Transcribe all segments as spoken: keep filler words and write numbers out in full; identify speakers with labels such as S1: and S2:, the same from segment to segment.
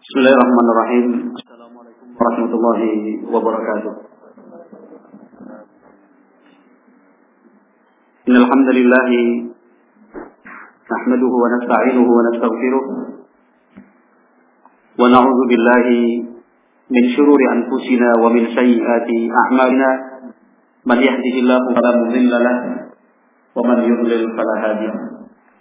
S1: Bismillahirrahmanirrahim. Assalamualaikum warahmatullahi wabarakatuh. Innal hamdalillah nahmaduhu wa nasta'inuhu wa nastaghfiruh wa na'udzu billahi min shururi anfusina wa min sayyiati a'malina. Man yahdihillahu fala mudilla lahu wa man yudlil fala hadiya lahu.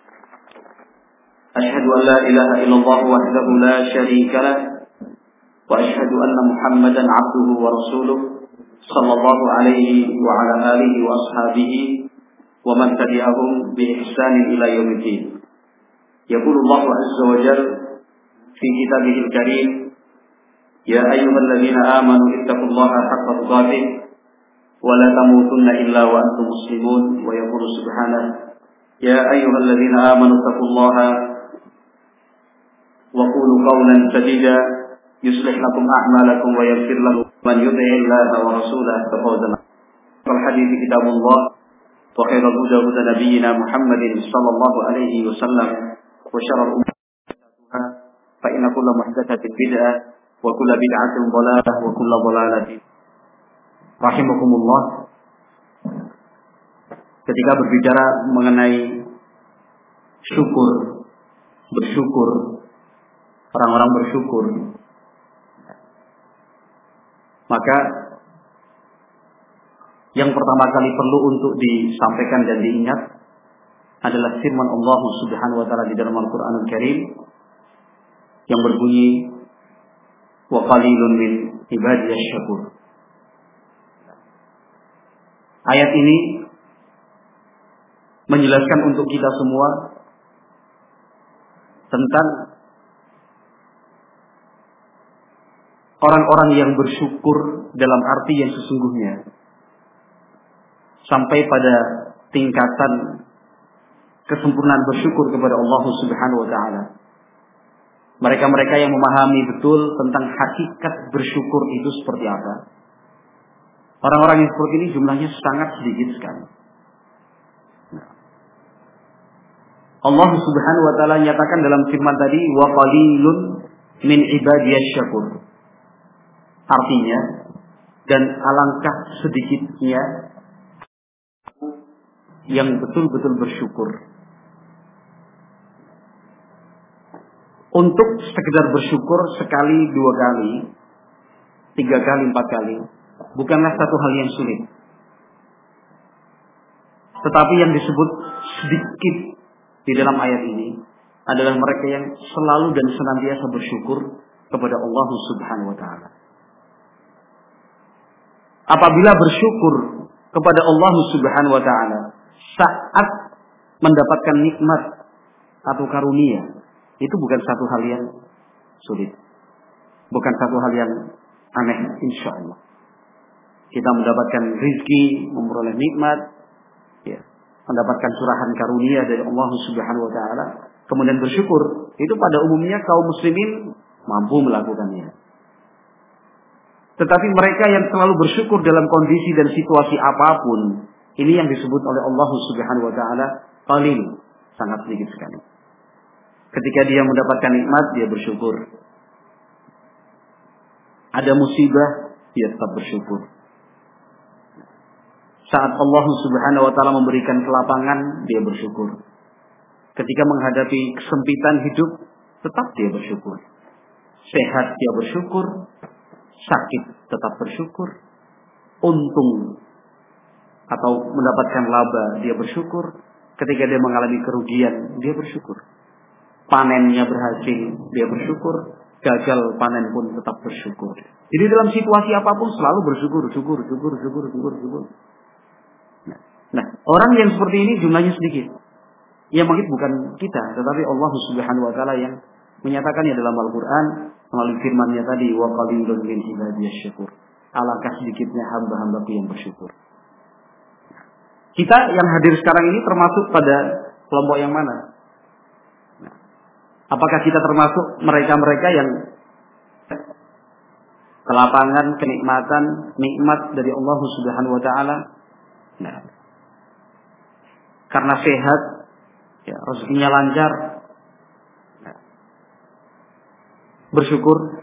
S1: Asyhadu an la ilaha illallah wahdahu la syarika lah wa asyhadu anna Muhammadan 'abduhu wa rasuluh sallallahu alaihi wa ala alihi wa ashabihi wa man tabi'ahum bi ihsanin ila yaumiddin. Yaqulu Allah 'azza wa jalla fi kitabihil karim, ya ayyuhalladzina amanu ittaqullaha haqqa tuqatih wa la tamutunna illa wa antum muslimun. Wa yaqulu subhanahu, ya ayyuhalladzina amanu ittaqullaha wa qulu qawlan sadida yuslih lakum a'malakum wa yaghfir lakum. Man yuti'illaha wa rasulahu faqad fal hadits kitabullah wa khairul huda huda nabiyyina Muhammadin sallallahu alaihi wasallam wa syarrul umuri muhdatsatuhha fa inna kulla muhdatsatin bid'ah wa kulla bid'atin dhalalah wa kulla dhalalatin. Rahimakumullah. Ketika berbicara mengenai syukur, bersyukur, orang-orang bersyukur, maka yang pertama kali perlu untuk disampaikan dan diingat adalah firman Allah Subhanahu wa taala di dalam Al-Qur'anul Karim yang berbunyi, wa qalilun min ibadiyasy syakur. Ayat ini menjelaskan untuk kita semua tentang orang-orang yang bersyukur dalam arti yang sesungguhnya, sampai pada tingkatan kesempurnaan bersyukur kepada Allah Subhanahu wa taala. Mereka-mereka yang memahami betul tentang hakikat bersyukur itu seperti apa. Orang-orang yang seperti ini jumlahnya sangat sedikit sekali. Allah Subhanahu wa taala nyatakan dalam firman tadi, wa qalilun min ibadiyasy syakur. Artinya, dan alangkah sedikitnya yang betul-betul bersyukur. Untuk sekedar bersyukur sekali, dua kali, tiga kali, empat kali, bukanlah satu hal yang sulit. Tetapi yang disebut sedikit di dalam ayat ini adalah mereka yang selalu dan senantiasa bersyukur kepada Allah Subhanahu wa taala. Apabila bersyukur kepada Allah Subhanahu wa taala saat mendapatkan nikmat atau karunia, itu bukan satu hal yang sulit. Bukan satu hal yang aneh, insyaallah. Kita mendapatkan rezeki, memperoleh nikmat, ya, mendapatkan curahan karunia dari Allah Subhanahu wa taala, kemudian bersyukur, itu pada umumnya kaum muslimin mampu melakukannya. Tetapi mereka yang selalu bersyukur dalam kondisi dan situasi apapun, ini yang disebut oleh Allah Subhanahu wa taala qalil, sangat sedikit sekali. Ketika dia mendapatkan nikmat, dia bersyukur. Ada musibah, dia tetap bersyukur. Saat Allah Subhanahu wa taala memberikan kelapangan, dia bersyukur. Ketika menghadapi kesempitan hidup, tetap dia bersyukur. Sehat, dia bersyukur. Sakit, tetap bersyukur. Untung atau mendapatkan laba, dia bersyukur. Ketika dia mengalami kerugian, dia bersyukur. Panennya berhasil, dia bersyukur. Gagal panen pun tetap bersyukur. Jadi dalam situasi apapun selalu bersyukur, syukur, syukur, syukur, syukur, syukur. Nah, nah, orang yang seperti ini jumlahnya sedikit. Ya mungkin bukan kita, tetapi Allah Subhanahu wa taala yang menyatakannya dalam Al-Qur'an melalui firman-Nya tadi, wa qalilun min ibadiyasy syakur. Alangkah sedikitnya hamba-hambaku yang bersyukur. Kita yang hadir sekarang ini termasuk pada kelompok yang mana? Nah, apakah kita termasuk mereka-mereka yang kelapangan, kenikmatan, nikmat dari Allah Subhanahu wa taala? Nah, karena sehat, ya, rezekinya lancar, bersyukur.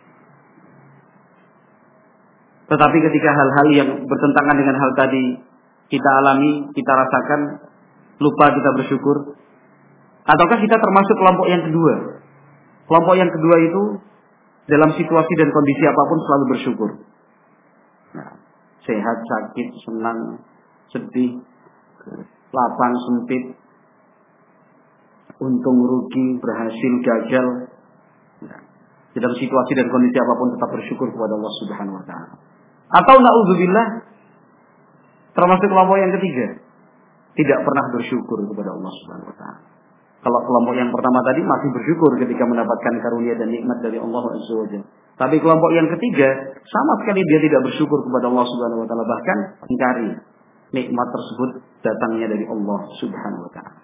S1: Tetapi ketika hal-hal yang bertentangan dengan hal tadi kita alami, kita rasakan, lupa kita bersyukur. Ataukah kita termasuk kelompok yang kedua? Kelompok yang kedua itu dalam situasi dan kondisi apapun selalu bersyukur. Nah, sehat, sakit, senang, sedih, lapang, sempit, untung, rugi, berhasil, gagal. Nah, dalam situasi dan kondisi apapun tetap bersyukur kepada Allah Subhanahu wa taala. Atau na'udzubillah termasuk kelompok yang ketiga, tidak pernah bersyukur kepada Allah Subhanahu wa taala. Kalau kelompok yang pertama tadi masih bersyukur ketika mendapatkan karunia dan nikmat dari Allah Azza wa Jalla. Tapi kelompok yang ketiga sama sekali dia tidak bersyukur kepada Allah Subhanahu wa taala, bahkan ingkari nikmat tersebut datangnya dari Allah Subhanahu wa taala.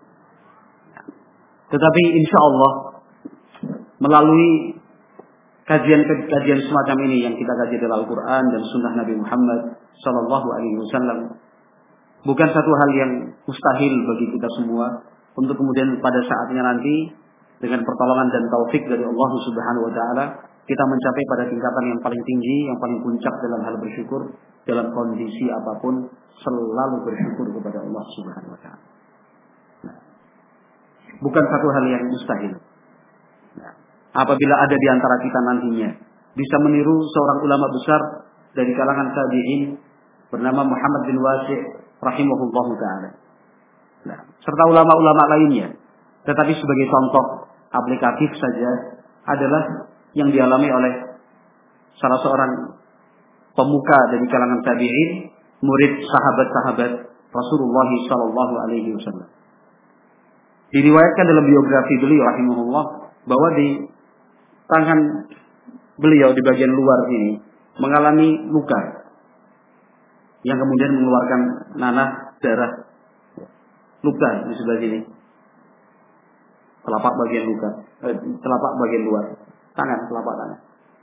S1: Tetapi insya Allah melalui kajian-kajian semacam ini yang kita kaji dalam Al-Quran dan Sunnah Nabi Muhammad Sallallahu Alaihi Wasallam, bukan satu hal yang mustahil bagi kita semua untuk kemudian pada saatnya nanti dengan pertolongan dan taufik dari Allah Subhanahu Wa Taala kita mencapai pada tingkatan yang paling tinggi, yang paling puncak dalam hal bersyukur dalam kondisi apapun, selalu bersyukur kepada Allah Subhanahu Wa Taala. Nah, bukan satu hal yang mustahil. Nah, apabila ada di antara kita nantinya bisa meniru seorang ulama besar dari kalangan tabi'in bernama Muhammad bin Wasi' rahimahullahu taala. Nah, serta ulama-ulama lainnya. Tetapi sebagai contoh aplikatif saja adalah yang dialami oleh salah seorang pemuka dari kalangan tabi'in, murid sahabat-sahabat Rasulullah sallallahu alaihi wasallam. Diriwayatkan dalam biografi beliau rahimahullah bahwa di tangan beliau di bagian luar ini mengalami luka yang kemudian mengeluarkan nanah darah. Luka di sebelah sini, telapak bagian luka, eh, telapak bagian luar, tangan, telapak tangan,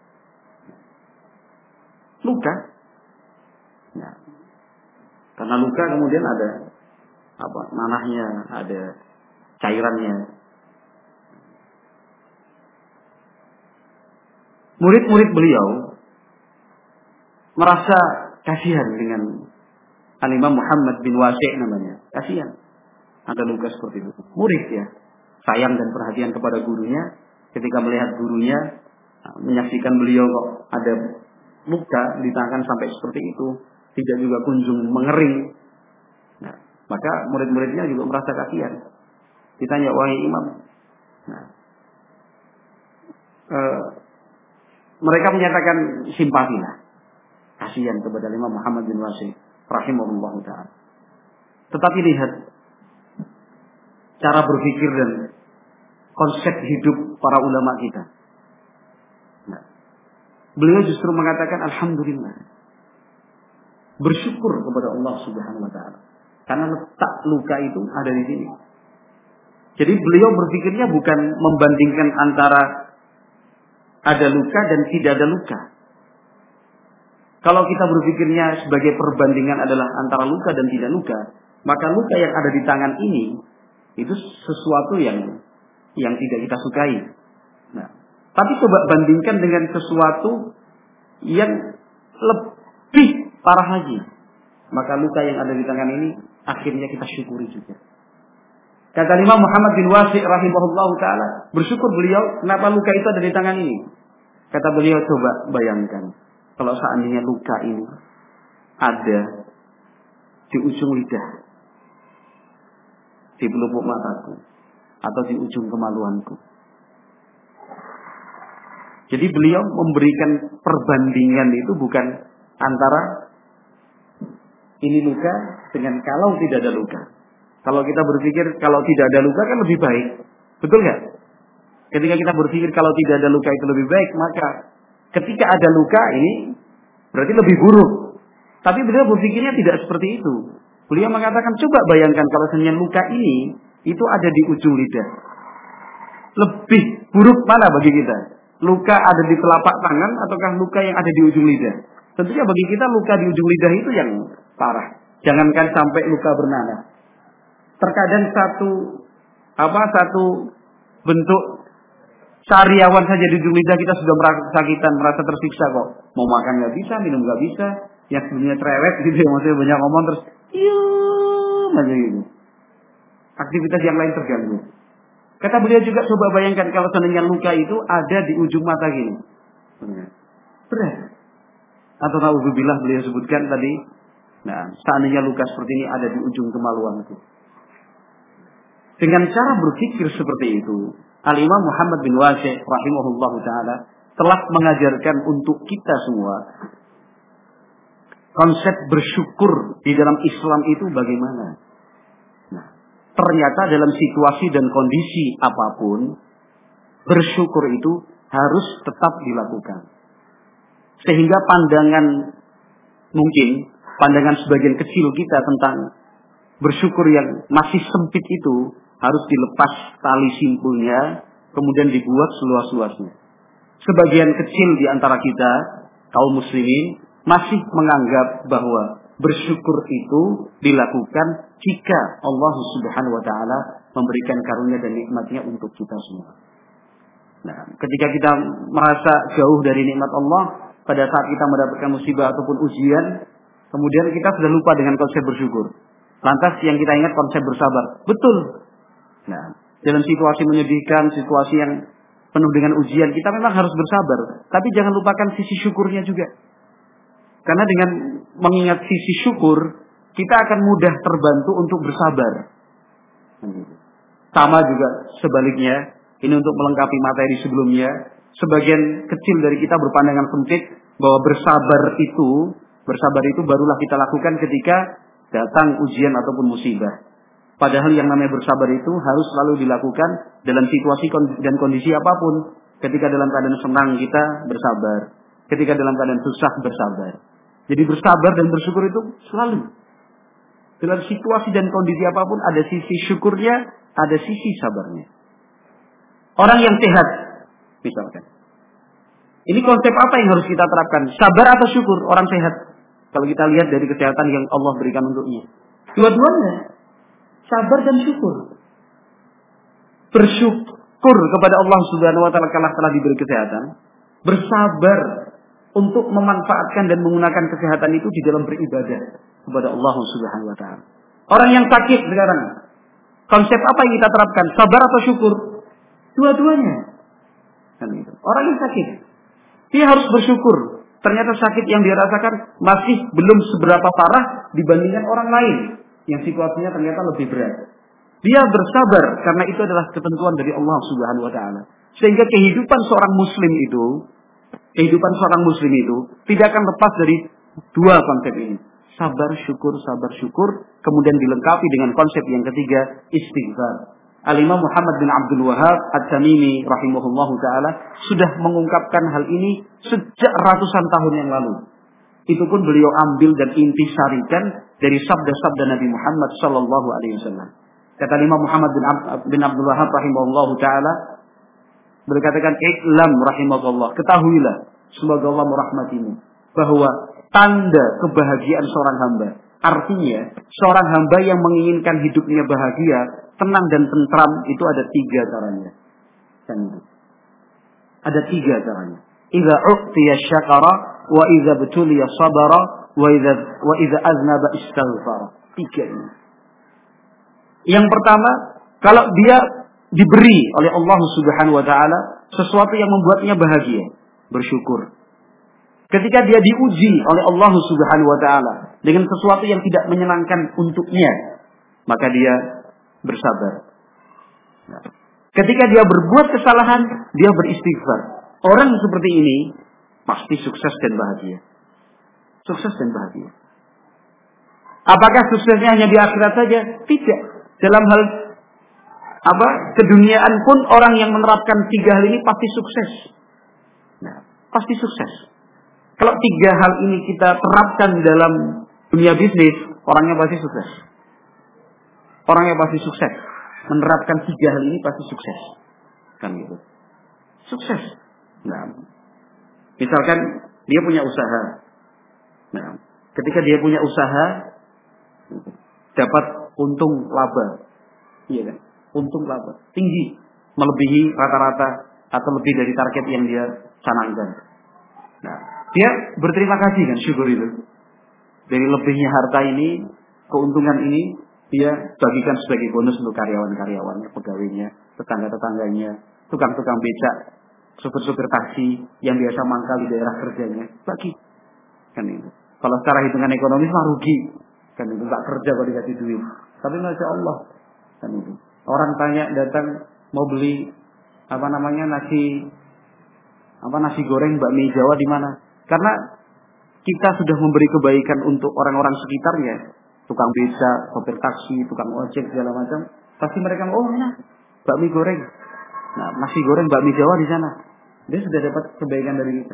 S1: luka. Ya. Karena luka kemudian ada apa? Nanahnya, ada cairannya. Murid-murid beliau merasa kasihan dengan Al-Imam Muhammad bin Wasi' namanya, kasihan. Ada luka seperti itu. Murid ya, sayang dan perhatian kepada gurunya. Ketika melihat gurunya menyaksikan beliau kok ada luka di tangan sampai seperti itu, tidak juga kunjung mengering. Nah, maka murid-muridnya juga merasa kasihan. Ditanya, wahai imam. Nah, e, mereka menyatakan simpati lah, kasihan kepada Imam Muhammad bin Wasi' rahimahullah ta'ala. Tetapi lihat cara berpikir dan konsep hidup para ulama kita. Nah, beliau justru mengatakan alhamdulillah, bersyukur kepada Allah Subhanahu wa taala karena letak luka itu ada di sini. Jadi beliau berpikirnya bukan membandingkan antara ada luka dan tidak ada luka. Kalau kita berpikirnya sebagai perbandingan adalah antara luka dan tidak luka, maka luka yang ada di tangan ini itu sesuatu yang yang tidak kita sukai. Nah, tapi coba bandingkan dengan sesuatu yang lebih parah lagi, maka luka yang ada di tangan ini akhirnya kita syukuri juga. Kata Imam Muhammad bin Wasi' rahimahullahu taala, bersyukur beliau kenapa luka itu ada di tangan ini. Kata beliau, coba bayangkan kalau seandainya luka ini ada di ujung lidah, di pelupuk mataku, atau di ujung kemaluanku. Jadi beliau memberikan perbandingan itu bukan antara ini luka dengan kalau tidak ada luka. Kalau kita berpikir kalau tidak ada luka kan lebih baik, betul nggak? Ketika kita berpikir kalau tidak ada luka itu lebih baik, maka ketika ada luka ini berarti lebih buruk. Tapi beliau berpikirnya tidak seperti itu. Beliau mengatakan, coba bayangkan kalau senyum luka ini itu ada di ujung lidah. Lebih buruk mana bagi kita? Luka ada di telapak tangan ataukah luka yang ada di ujung lidah? Tentunya bagi kita luka di ujung lidah itu yang parah. Jangankan sampai luka bernanah. Terkadang satu apa satu bentuk
S2: Sariawan saja di ujung lidah kita sudah merasa kesakitan, merasa tersiksa kok. Mau makan nggak bisa, minum nggak bisa. Yang sebenarnya cerewet gitu ya, maksudnya banyak ngomong terus, iya, aja gitu. Aktivitas yang lain terganggu. Kata beliau juga, coba bayangkan kalau seandainya luka itu ada di ujung mata gini. Berat. Atau naudzubillah beliau sebutkan tadi, nah, seandainya luka seperti ini ada di ujung kemaluan itu. Dengan cara berpikir seperti itu, Al-Imam Muhammad bin Wasi' rahimahullah ta'ala telah mengajarkan untuk kita semua konsep bersyukur di dalam Islam itu bagaimana. Nah, ternyata dalam situasi dan kondisi apapun, bersyukur itu harus tetap dilakukan. Sehingga pandangan, mungkin pandangan sebagian kecil kita tentang bersyukur yang masih sempit itu harus dilepas tali simpulnya, kemudian dibuat seluas-luasnya. Sebagian kecil di antara kita, kaum muslimin, masih menganggap bahwa bersyukur itu dilakukan jika Allah Subhanahu wa ta'ala memberikan karunia dan nikmatnya untuk kita semua. Nah, ketika kita merasa jauh dari nikmat Allah, pada saat kita mendapatkan musibah ataupun ujian, kemudian kita sudah lupa dengan konsep bersyukur. Lantas yang kita ingat konsep bersabar. Betul. Nah, dalam situasi menyedihkan, situasi yang penuh dengan ujian, kita memang harus bersabar. Tapi jangan lupakan sisi syukurnya juga. Karena dengan mengingat sisi syukur, kita akan mudah terbantu untuk bersabar. Sama juga sebaliknya, ini untuk melengkapi materi sebelumnya, sebagian kecil dari kita berpandangan sempit bahwa bersabar itu, bersabar itu barulah kita lakukan ketika datang ujian ataupun musibah. Padahal yang namanya bersabar itu harus selalu dilakukan dalam situasi dan kondisi apapun. Ketika dalam keadaan senang kita bersabar, ketika dalam keadaan susah bersabar. Jadi bersabar dan bersyukur itu selalu. Dalam situasi dan kondisi apapun ada sisi syukurnya, ada sisi sabarnya. Orang yang sehat, misalkan. Ini konsep apa yang harus kita terapkan? Sabar atau syukur orang sehat? Kalau kita lihat dari kesehatan yang Allah berikan untuknya. Dua-duanya. Sabar dan syukur. Bersyukur kepada Allah Subhanahu wa ta'ala kalau telah diberi kesehatan. Bersabar untuk memanfaatkan dan menggunakan kesehatan itu di dalam beribadah kepada Allah Subhanahu wa ta'ala. Orang yang sakit sekarang, konsep apa yang kita terapkan? Sabar atau syukur? Dua-duanya. Kan gitu. Orang yang sakit, dia harus bersyukur. Ternyata sakit yang dia rasakan masih belum seberapa parah dibandingkan orang lain yang situasinya ternyata lebih berat. Dia bersabar karena itu adalah ketentuan dari Allah Subhanahu wa ta'ala. Sehingga kehidupan seorang muslim itu, kehidupan seorang muslim itu tidak akan lepas dari dua konsep ini. Sabar, syukur, sabar, syukur. Kemudian dilengkapi dengan konsep yang ketiga, istighfar. Al-Imam Muhammad bin Abdul Wahhab At-Tamimi rahimahullahu ta'ala sudah mengungkapkan hal ini sejak ratusan tahun yang lalu. Itu pun beliau ambil dan intisarikan dari sabda-sabda Nabi Muhammad sallallahu alaihi wasallam. Kata Imam Muhammad bin, Ab- bin Abdul Wahhab rahimahullahu ta'ala, beliau katakan, "Iklam rahimahullah, ketahuilah semoga Allah merahmatimu bahwa tanda kebahagiaan seorang hamba, artinya seorang hamba yang menginginkan hidupnya bahagia, tenang dan tentram, itu ada tiga caranya." Dan ada tiga caranya. Idza u'tiya syakara wa idza betuliya sabara wa idza wa idza aznaba istaghfara. Tiga ini. Yang pertama, kalau dia diberi oleh Allah Subhanahu wa ta'ala sesuatu yang membuatnya bahagia, bersyukur. Ketika dia diuji oleh Allah Subhanahu wa ta'ala dengan sesuatu yang tidak menyenangkan untuknya, maka dia bersabar. Ketika dia berbuat kesalahan, dia beristighfar. Orang seperti ini pasti sukses dan bahagia. Sukses dan bahagia. Apakah suksesnya hanya di akhirat saja? Tidak. Dalam hal apa? Keduniaan pun orang yang menerapkan tiga hal ini pasti sukses. Nah, pasti sukses. Kalau tiga hal ini kita terapkan dalam dunia bisnis, orangnya pasti sukses. Orangnya pasti sukses. Menerapkan tiga hal ini pasti sukses. Kan gitu. Sukses. Nah, misalkan dia punya usaha. Nah, ketika dia punya usaha, dapat untung laba. Iya kan? Untung laba tinggi, melebihi rata-rata atau lebih dari target yang dia canangkan. Nah, dia berterima kasih kan, syukur itu. Dari lebihnya harta ini, keuntungan ini, dia bagikan sebagai bonus untuk karyawan-karyawannya, pegawainya, tetangga-tetangganya, tukang-tukang becak, supir-supir taksi yang biasa mangkal di daerah kerjanya, bagi. Kan itu. Kalau secara hitungan ekonomis mah rugi. Kan itu, tak kerja kalau dikasih duit. Tapi Masya Allah, kan itu. Orang tanya datang mau beli apa namanya nasi apa nasi goreng bakmi Jawa di mana? Karena kita sudah memberi kebaikan untuk orang-orang sekitarnya, tukang becak, sopir taksi, tukang ojek segala macam. Pasti mereka oh nah bakmi goreng, nah nasi goreng bakmi Jawa di sana. Dia sudah dapat kebaikan dari kita.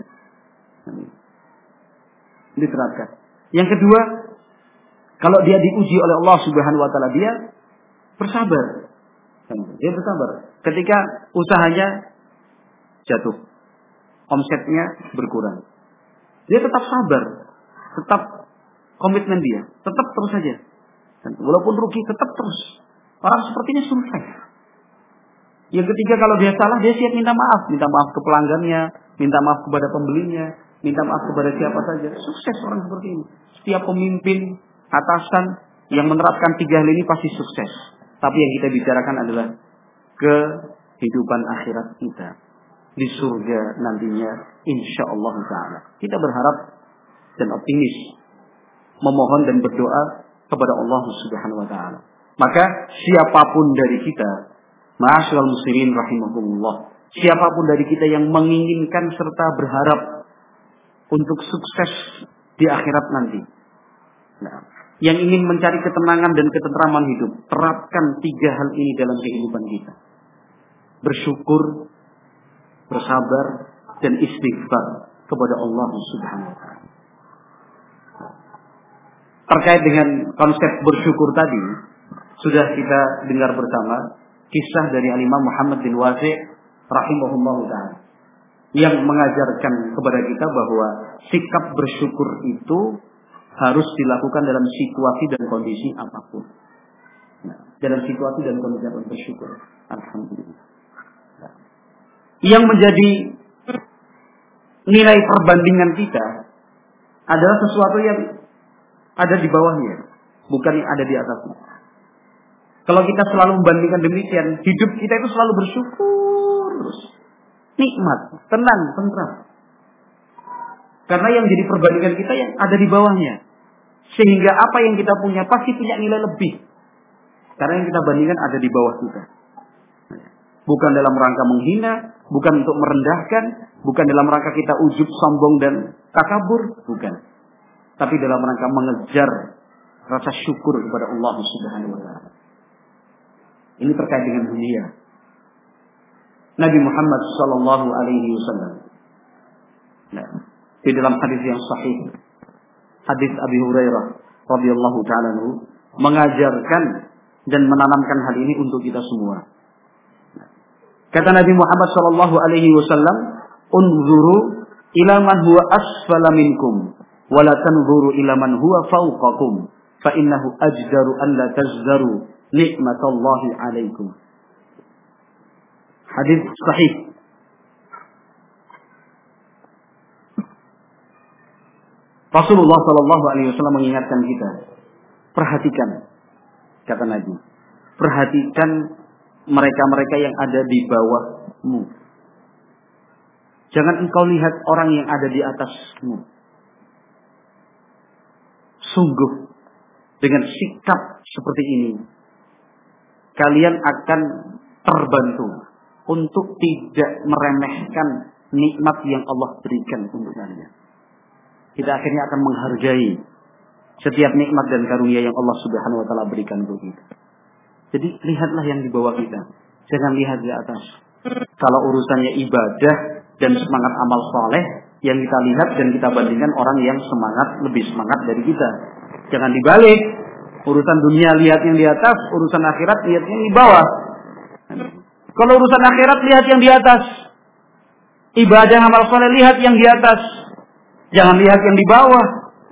S2: Diterapkan. Yang kedua, kalau dia diuji oleh Allah Subhanahu Wa Taala, dia bersabar. Dia bersabar. Ketika usahanya jatuh, omsetnya berkurang, dia tetap sabar, tetap komitmen dia, tetap terus saja. Walaupun rugi, tetap terus. Orang sepertinya sukses. Yang ketiga, kalau dia salah, dia siap minta maaf, minta maaf ke pelanggannya, minta maaf kepada pembelinya, minta maaf kepada siapa saja. Sukses orang seperti ini. Setiap pemimpin, atasan yang menerapkan tiga hal ini pasti sukses. Tapi yang kita bicarakan adalah kehidupan akhirat kita di surga nantinya, insya Allah Taala. Kita berharap dan optimis, memohon dan berdoa kepada Allah Subhanahu Wa Taala. Maka siapapun dari kita, ma'asyiral muslimin rahimahumullah, siapapun dari kita yang menginginkan serta berharap untuk sukses di akhirat nanti, nah, yang ingin mencari ketenangan dan ketentraman hidup, terapkan tiga hal ini dalam kehidupan kita. Bersyukur, bersabar, dan istighfar kepada Allah Subhanahu Wa Taala. Terkait dengan konsep bersyukur tadi, sudah kita dengar bersama kisah dari Al-Imam Muhammad bin Wasi' rahimahullah ta'ala, yang mengajarkan kepada kita bahwa sikap bersyukur itu harus dilakukan dalam situasi dan kondisi apapun. Nah, dalam situasi dan kondisi apapun bersyukur. Alhamdulillah. Nah, yang menjadi nilai perbandingan kita adalah sesuatu yang ada di bawahnya, bukan yang ada di atasnya. Kalau kita selalu membandingkan demikian, hidup kita itu selalu bersyukur terus. Nikmat, tenang, tentram. Karena yang jadi perbandingan kita yang ada di bawahnya. Sehingga apa yang kita punya pasti punya nilai lebih. Karena yang kita bandingkan ada di bawah kita. Bukan dalam rangka menghina, bukan untuk merendahkan, bukan dalam rangka kita ujub, sombong dan takabur, bukan. Tapi dalam rangka mengejar rasa syukur kepada Allah Subhanahu Wa Taala. Ini terkait dengan dunia. Nabi Muhammad Sallallahu Alaihi Wasallam, nah, di dalam hadis yang sahih, hadis Abi Hurairah radhiyallahu taala anhu, mengajarkan dan menanamkan hal ini untuk kita semua. Nah, kata Nabi Muhammad Sallallahu Alaihi Wasallam, "Unzuru ila man huwa asfala minkum, wa la tanzuru ila man huwa fawqakum, fa innahu ajdaru an la tazdaru nikmatallahi alaikum." Hadis sahih. Rasulullah Sallallahu Alaihi Wasallam mengingatkan kita, perhatikan, kata Nabi, perhatikan mereka-mereka yang ada di bawahmu. Jangan engkau lihat orang yang ada di atasmu. Sungguh, dengan sikap seperti ini, kalian akan terbantu untuk tidak meremehkan nikmat yang Allah berikan untuk kalian. Kita akhirnya akan menghargai setiap nikmat dan karunia yang Allah Subhanahu Wa Taala berikan untuk kita. Jadi lihatlah yang di bawah kita, jangan lihat di atas. Kalau urusannya ibadah dan semangat amal soleh, yang kita lihat dan kita bandingkan orang yang semangat lebih semangat dari kita. Jangan dibalik. Urusan dunia lihat yang di atas, urusan akhirat lihat yang di bawah. Kalau urusan akhirat lihat yang di atas, ibadah amal soleh lihat yang di atas, jangan lihat yang di bawah.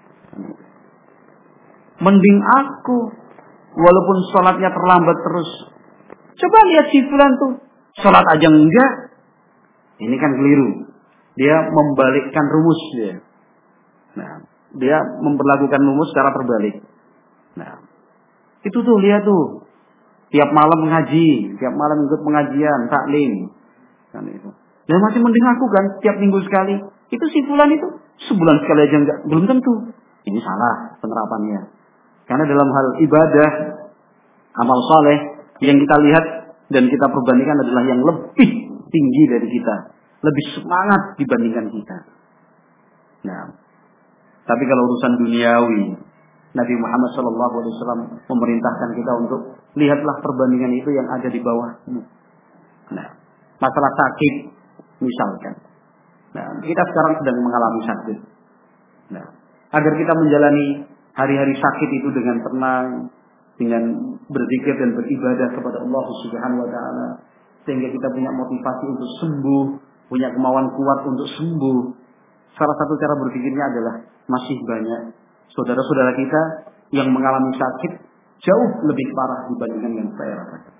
S2: Mending aku, walaupun sholatnya terlambat terus. Coba lihat si fulan tuh, sholat aja enggak, Ini kan keliru. Dia membalikkan rumus dia. Nah, dia memperlakukan rumus secara terbalik. Nah, itu tuh lihat tuh. Tiap malam mengaji, tiap malam ikut pengajian, taklim. Kan itu. Dan masih mending aku kan tiap minggu sekali. Itu si fulan itu sebulan sekali aja enggak, belum tentu. Ini salah penerapannya. Karena dalam hal ibadah, amal soleh yang kita lihat dan kita perbandingkan adalah yang lebih tinggi dari kita, lebih semangat dibandingkan kita. Nah, tapi kalau urusan duniawi, Nabi Muhammad shallallahu alaihi wasallam memerintahkan kita untuk lihatlah perbandingan itu yang ada di bawahmu. Nah, masalah sakit misalkan. Nah, kita sekarang sedang mengalami sakit. Nah, agar kita menjalani hari-hari sakit itu dengan tenang, dengan berzikir dan beribadah kepada Allah Subhanahu wa taala, sehingga kita punya motivasi untuk sembuh, punya kemauan kuat untuk sembuh. Salah satu cara berpikirnya adalah masih banyak saudara-saudara kita yang mengalami sakit jauh lebih parah dibandingkan yang saya rasakan.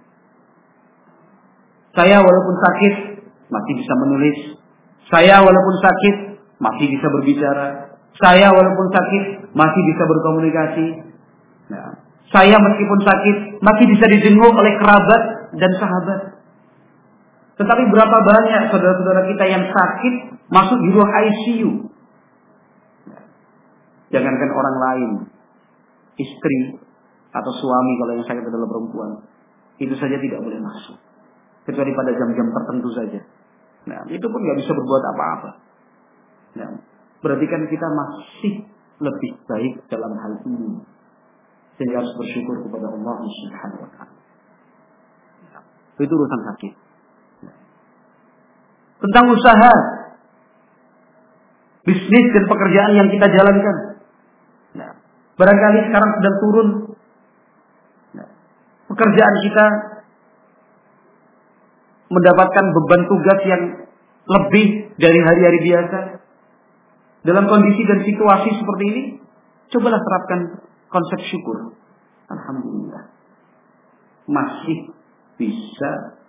S2: Saya walaupun sakit masih bisa menulis. Saya walaupun sakit masih bisa berbicara. Saya walaupun sakit masih bisa berkomunikasi. Nah, saya meskipun sakit masih bisa dijenguk oleh kerabat dan sahabat. Tetapi berapa banyak saudara-saudara kita yang sakit masuk di ruang I C U. Jangankan orang lain, istri atau suami kalau yang sakit adalah perempuan, itu saja tidak boleh masuk, kecuali pada jam-jam tertentu saja. Nah, itu pun nggak bisa berbuat apa-apa. Nah, berarti kan kita masih lebih baik dalam hal ini, sehingga harus bersyukur kepada Allah Subhanahu wa taala. Itu urusan sakit. Tentang usaha, bisnis dan pekerjaan yang kita jalankan. Nah, barangkali sekarang sedang turun. Nah, pekerjaan kita mendapatkan beban tugas yang lebih dari hari-hari biasa. Dalam kondisi dan situasi seperti ini, cobalah terapkan konsep syukur. Alhamdulillah, masih bisa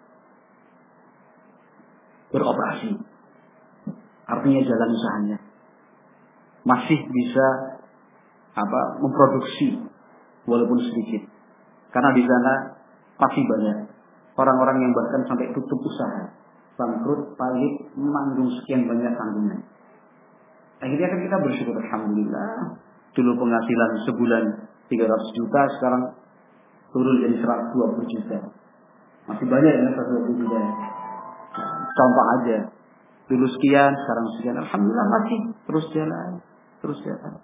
S2: beroperasi. Artinya jalan usahanya. Masih bisa apa memproduksi walaupun sedikit. Karena di sana pasti banyak orang-orang yang bahkan sampai tutup usaha, bangkrut, pahit, menanggung sekian banyak tanggungan. Akhirnya kan kita bersyukur, alhamdulillah. Dulu penghasilan sebulan tiga ratus juta, sekarang turun jadi seratus dua puluh juta. Masih banyak ya seratus dua puluh juta. Contoh aja. Dulu sekian, sekarang sekian. Alhamdulillah masih terus jalan, terus jalan.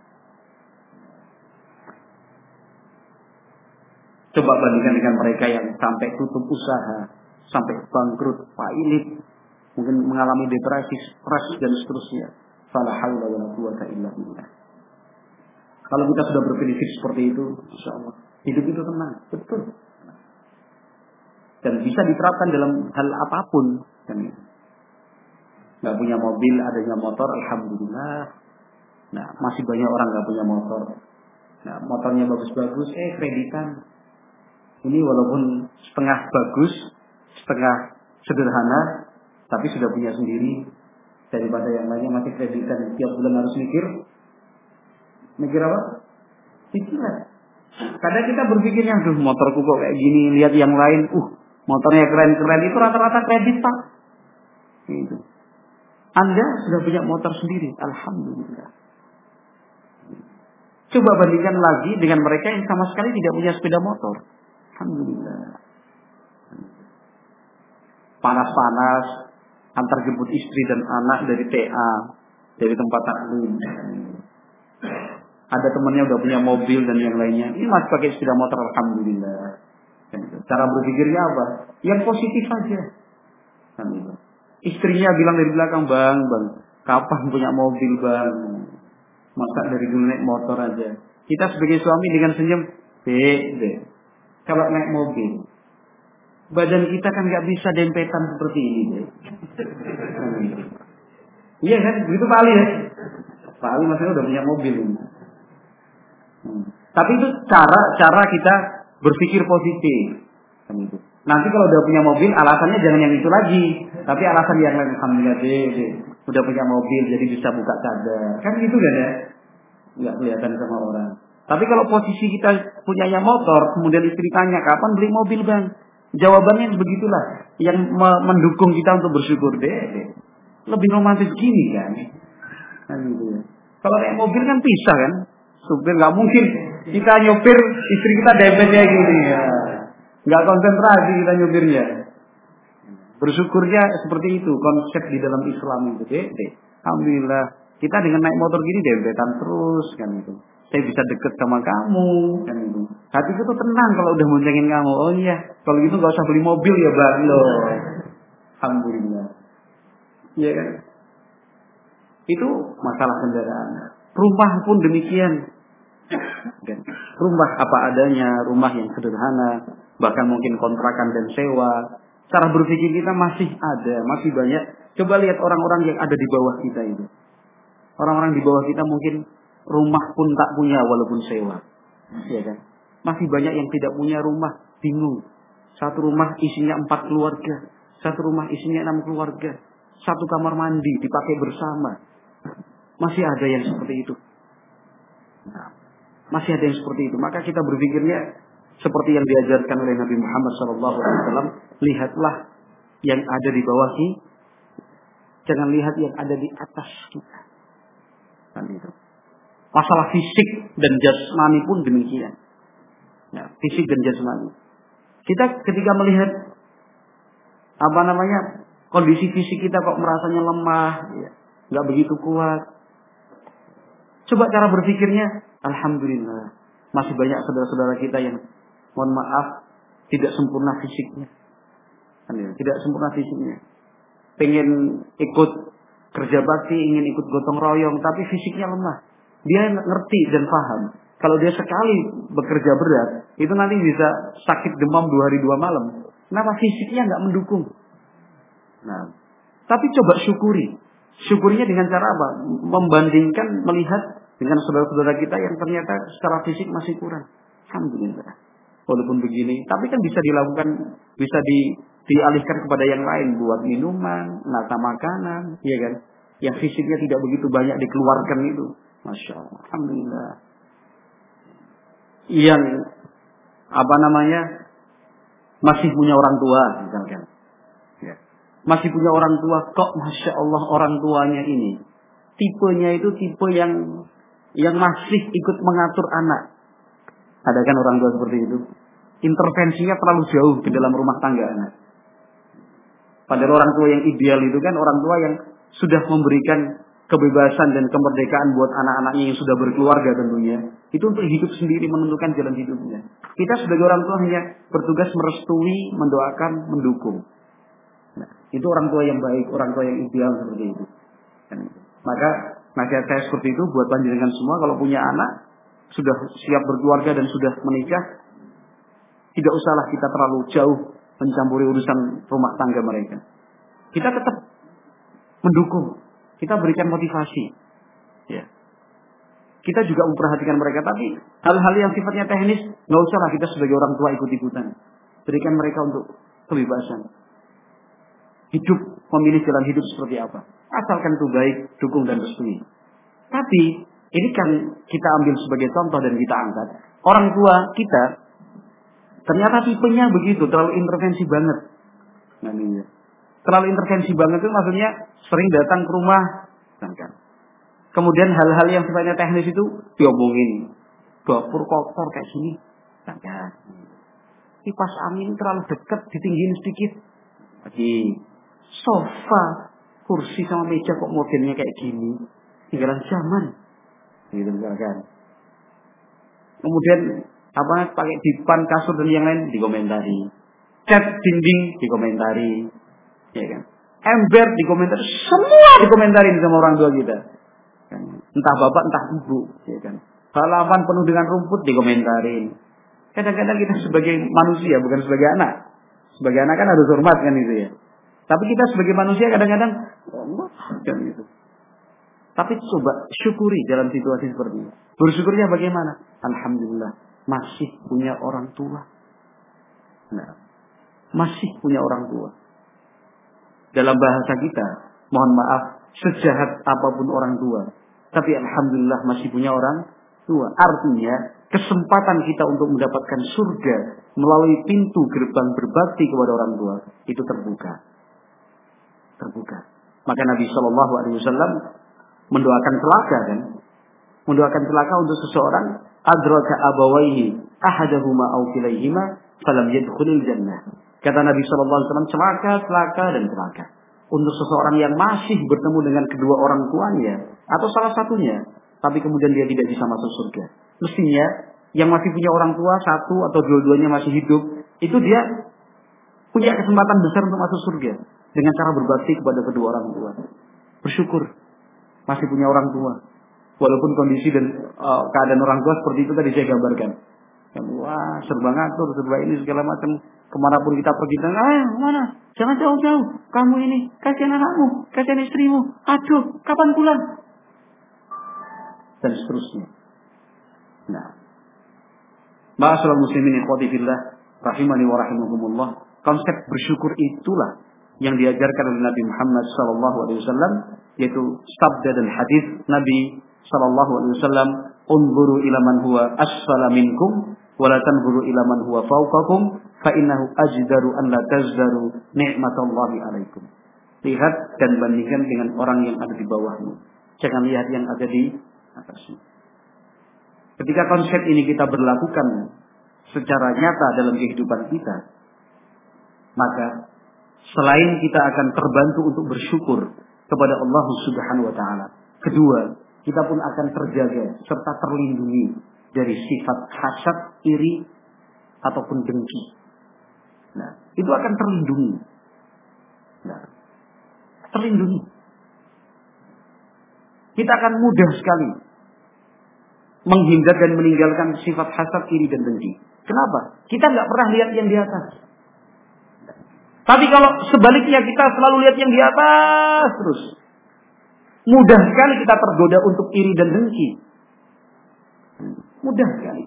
S2: Coba bandingkan dengan mereka yang sampai tutup usaha, sampai bangkrut, pailit, mungkin mengalami depresi, stres dan seterusnya. Fala haula wala quwwata illa billah. Kalau kita sudah berprinsip seperti itu, insyaallah hidup itu tenang, betul. Dan bisa diterapkan dalam hal apapun. Kan? Gak punya mobil, adanya motor, alhamdulillah. Nah, masih banyak orang gak punya motor. Nah, motornya bagus-bagus, eh kreditan. Ini walaupun setengah bagus, setengah sederhana, tapi sudah punya sendiri. Daripada yang lainnya masih kreditan, tiap bulan harus mikir. Mikir apa? Pikiran. Kadang kita berpikirnya, aduh motorku kok kayak gini, lihat yang lain, uh motornya keren-keren, itu rata-rata kredit pak. Gitu. Anda sudah punya motor sendiri, alhamdulillah. Coba bandingkan lagi dengan mereka yang sama sekali tidak punya sepeda motor. Alhamdulillah. Panas-panas, antar jemput istri dan anak dari T A, dari tempat taklim. Ada temannya udah punya mobil dan yang lainnya. Ini masih pakai sepeda motor, alhamdulillah. Cara berpikirnya apa? Yang positif saja. Istrinya bilang dari belakang, bang, bang, kapan punya mobil bang? Masa dari dulu naik motor aja. Kita sebagai suami dengan senyum, dek, dek. Kalau naik mobil, badan kita kan nggak bisa dempetan seperti ini, dek. Iya kan, begitu Pak Ali ya. Pak Ali maksudnya udah punya mobil. Hmm. Tapi itu cara cara kita berpikir positif. Nanti kalau udah punya mobil, alasannya jangan yang itu lagi, tapi alasan yang lain. Alhamdulillah deh, deh, udah punya mobil, jadi bisa buka cadar. Kan gitu kan ya? Nggak kelihatan sama orang. Tapi kalau posisi kita punyanya motor, kemudian istri tanya, kapan beli mobil bang? Jawabannya begitulah, yang me- mendukung kita untuk bersyukur deh, deh. Lebih romantis gini kan? Kan gitu ya. Kalau naik mobil kan pisah kan, supir nggak mungkin kita nyopir, istri kita dempetnya gini ya. Nggak konsentrasi kita nyupirnya. Bersyukurnya seperti itu konsep di dalam Islam itu deh, deh. Alhamdulillah kita dengan naik motor gini dempetan terus kan itu. Saya bisa deket sama kamu kan itu. Hatiku tuh tenang kalau udah boncengin kamu. Oh iya, kalau gitu nggak usah beli mobil ya bang loh. Alhamdulillah. Iya kan? Itu masalah kendaraan. Rumah pun demikian. Rumah apa adanya, rumah yang sederhana, bahkan mungkin kontrakan dan sewa. Cara berpikir kita masih ada, masih banyak. Coba lihat orang-orang yang ada di bawah kita itu. Orang-orang di bawah kita mungkin rumah pun tak punya walaupun sewa. Ya kan? Masih banyak yang tidak punya rumah, bingung. Satu rumah isinya empat keluarga, satu rumah isinya enam keluarga, satu kamar mandi dipakai bersama. Masih ada yang seperti itu. Nah, masih ada yang seperti itu. Maka kita berpikirnya seperti yang diajarkan oleh Nabi Muhammad shallallahu alaihi wasallam. Lihatlah yang ada di bawah kita. Jangan lihat yang ada di atas kita. Kan itu. Masalah fisik dan jasmani pun demikian. Ya, fisik dan jasmani. Kita ketika melihat apa namanya kondisi fisik kita kok merasanya lemah, ya, nggak begitu kuat. Coba cara berpikirnya, alhamdulillah masih banyak saudara-saudara kita yang, mohon maaf, tidak sempurna fisiknya, tidak sempurna fisiknya. Pengen ikut kerja bakti, ingin ikut gotong royong, tapi fisiknya lemah. Dia ngerti dan paham. Kalau dia sekali bekerja berat, itu nanti bisa sakit demam dua hari dua malam. Kenapa? Fisiknya nggak mendukung. Nah, tapi coba syukuri. Syukurinya dengan cara apa? Membandingkan, melihat dengan saudara-saudara kita yang ternyata secara fisik masih kurang. Alhamdulillah. Walaupun begini, tapi kan bisa dilakukan, bisa di, dialihkan kepada yang lain, buat minuman, nata makanan, ya kan? Yang fisiknya tidak begitu banyak dikeluarkan itu. Masya Allah. Alhamdulillah. Yang apa namanya masih punya orang tua, misalkan. Ya. Masih punya orang tua, kok Masya Allah orang tuanya ini tipenya itu tipe yang yang masih ikut mengatur anak. Ada kan orang tua seperti itu? Intervensinya terlalu jauh di dalam rumah tangga anak. Padahal orang tua yang ideal itu kan orang tua yang sudah memberikan kebebasan dan kemerdekaan buat anak-anaknya yang sudah berkeluarga tentunya. Itu untuk hidup sendiri, menentukan jalan hidupnya. Kita sebagai orang tua hanya bertugas merestui, mendoakan, mendukung. Nah, itu orang tua yang baik, orang tua yang ideal seperti itu. Maka nasihat saya seperti itu buat panjenengan semua, kalau punya anak sudah siap berkeluarga dan sudah menikah, tidak usahlah kita terlalu jauh mencampuri urusan rumah tangga mereka. Kita tetap mendukung, kita berikan motivasi, ya. Kita juga memperhatikan mereka, tapi hal-hal yang sifatnya teknis nggak usahlah kita sebagai orang tua ikut-ikutan. Berikan mereka untuk kebebasan hidup, memilih jalan hidup seperti apa. Asalkan itu baik, dukung dan restui. Tapi ini kan kita ambil sebagai contoh dan kita angkat. Orang tua kita ternyata tipenya begitu, terlalu intervensi banget. Nah, ini, terlalu intervensi banget itu maksudnya sering datang ke rumah, kan? Kemudian hal-hal yang sifatnya teknis itu diomongin. Dapur kotor kayak sini, kan? Kipas angin terlalu dekat, ditinggiin sedikit. Lagi sofa, kursi sama meja kok modelnya kayak gini, tinggalan zaman, gitu misalkan. Kemudian apa pakai dipan, kasur dan yang lain dikomentari, cat dinding dikomentari, ya kan? Ember dikomentari, semua dikomentarin sama orang tua kita, kan? Entah bapak entah ibu, ya kan? Halaman penuh dengan rumput dikomentarin. Kadang-kadang kita sebagai manusia bukan sebagai anak, sebagai anak kan harus hormat kan itu ya. Tapi kita sebagai manusia kadang-kadang kan gitu. Tapi coba syukuri dalam situasi seperti ini. Bersyukurnya bagaimana? Alhamdulillah masih punya orang tua. Nah, masih punya orang tua. Dalam bahasa kita, mohon maaf, sejahat apapun orang tua, tapi alhamdulillah masih punya orang tua. Artinya, kesempatan kita untuk mendapatkan surga melalui pintu gerbang berbakti kepada orang tua itu terbuka. Terbuka. Maka Nabi Shallallahu Alaihi Wasallam mendoakan celaka kan? Mendoakan celaka untuk seseorang adraka abawaihi ahadahuma aw kilaihima falam yadkhulil jannah. Kata Nabi Shallallahu Alaihi Wasallam, celaka, celaka dan celaka untuk seseorang yang masih bertemu dengan kedua orang tuanya atau salah satunya, tapi kemudian dia tidak bisa masuk surga. Mestinya yang masih punya orang tua satu atau dua-duanya masih hidup, itu dia punya kesempatan besar untuk masuk surga dengan cara berbakti kepada kedua orang tua. Bersyukur masih punya orang tua, walaupun kondisi dan uh, keadaan orang tua seperti itu tadi saya gambarkan. Wah, serba ngatur, serba ini segala macam. Kemanapun kita pergi, ah mana? Jangan jauh-jauh. Kamu ini kasihan anakmu, kasihan istrimu. Aduh, kapan pulang? Dan seterusnya. Nah, ma'asyiral muslimin ikhwati fillah, rahimani wa rahimakumullah. Konsep bersyukur itulah yang diajarkan oleh Nabi Muhammad sallallahu alaihi wasallam, yaitu sabda dan hadis Nabi sallallahu alaihi wasallam, "Unzuru ila man huwa asfala minkum wa la tanzuru ila man huwa fawqakum fa innahu ajdaru an la tazdaru ni'matallahi alaikum." Lihat dan bandingkan dengan orang yang ada di bawahmu. Jangan lihat yang ada di atasmu. Ketika konsep ini kita berlakukan secara nyata dalam kehidupan kita, maka selain kita akan terbantu untuk bersyukur kepada Allah Subhanahu wa taala, kedua, kita pun akan terjaga serta terlindungi dari sifat hasad, iri ataupun dengki. Nah, itu akan terlindungi. Nah, terlindungi. Kita akan mudah sekali menghindar dan meninggalkan sifat hasad, iri dan dengki. Kenapa? Kita nggak pernah lihat yang di atas. Tapi kalau sebaliknya kita selalu lihat yang di atas terus, mudah sekali kita tergoda untuk iri dan dengki. Mudah sekali.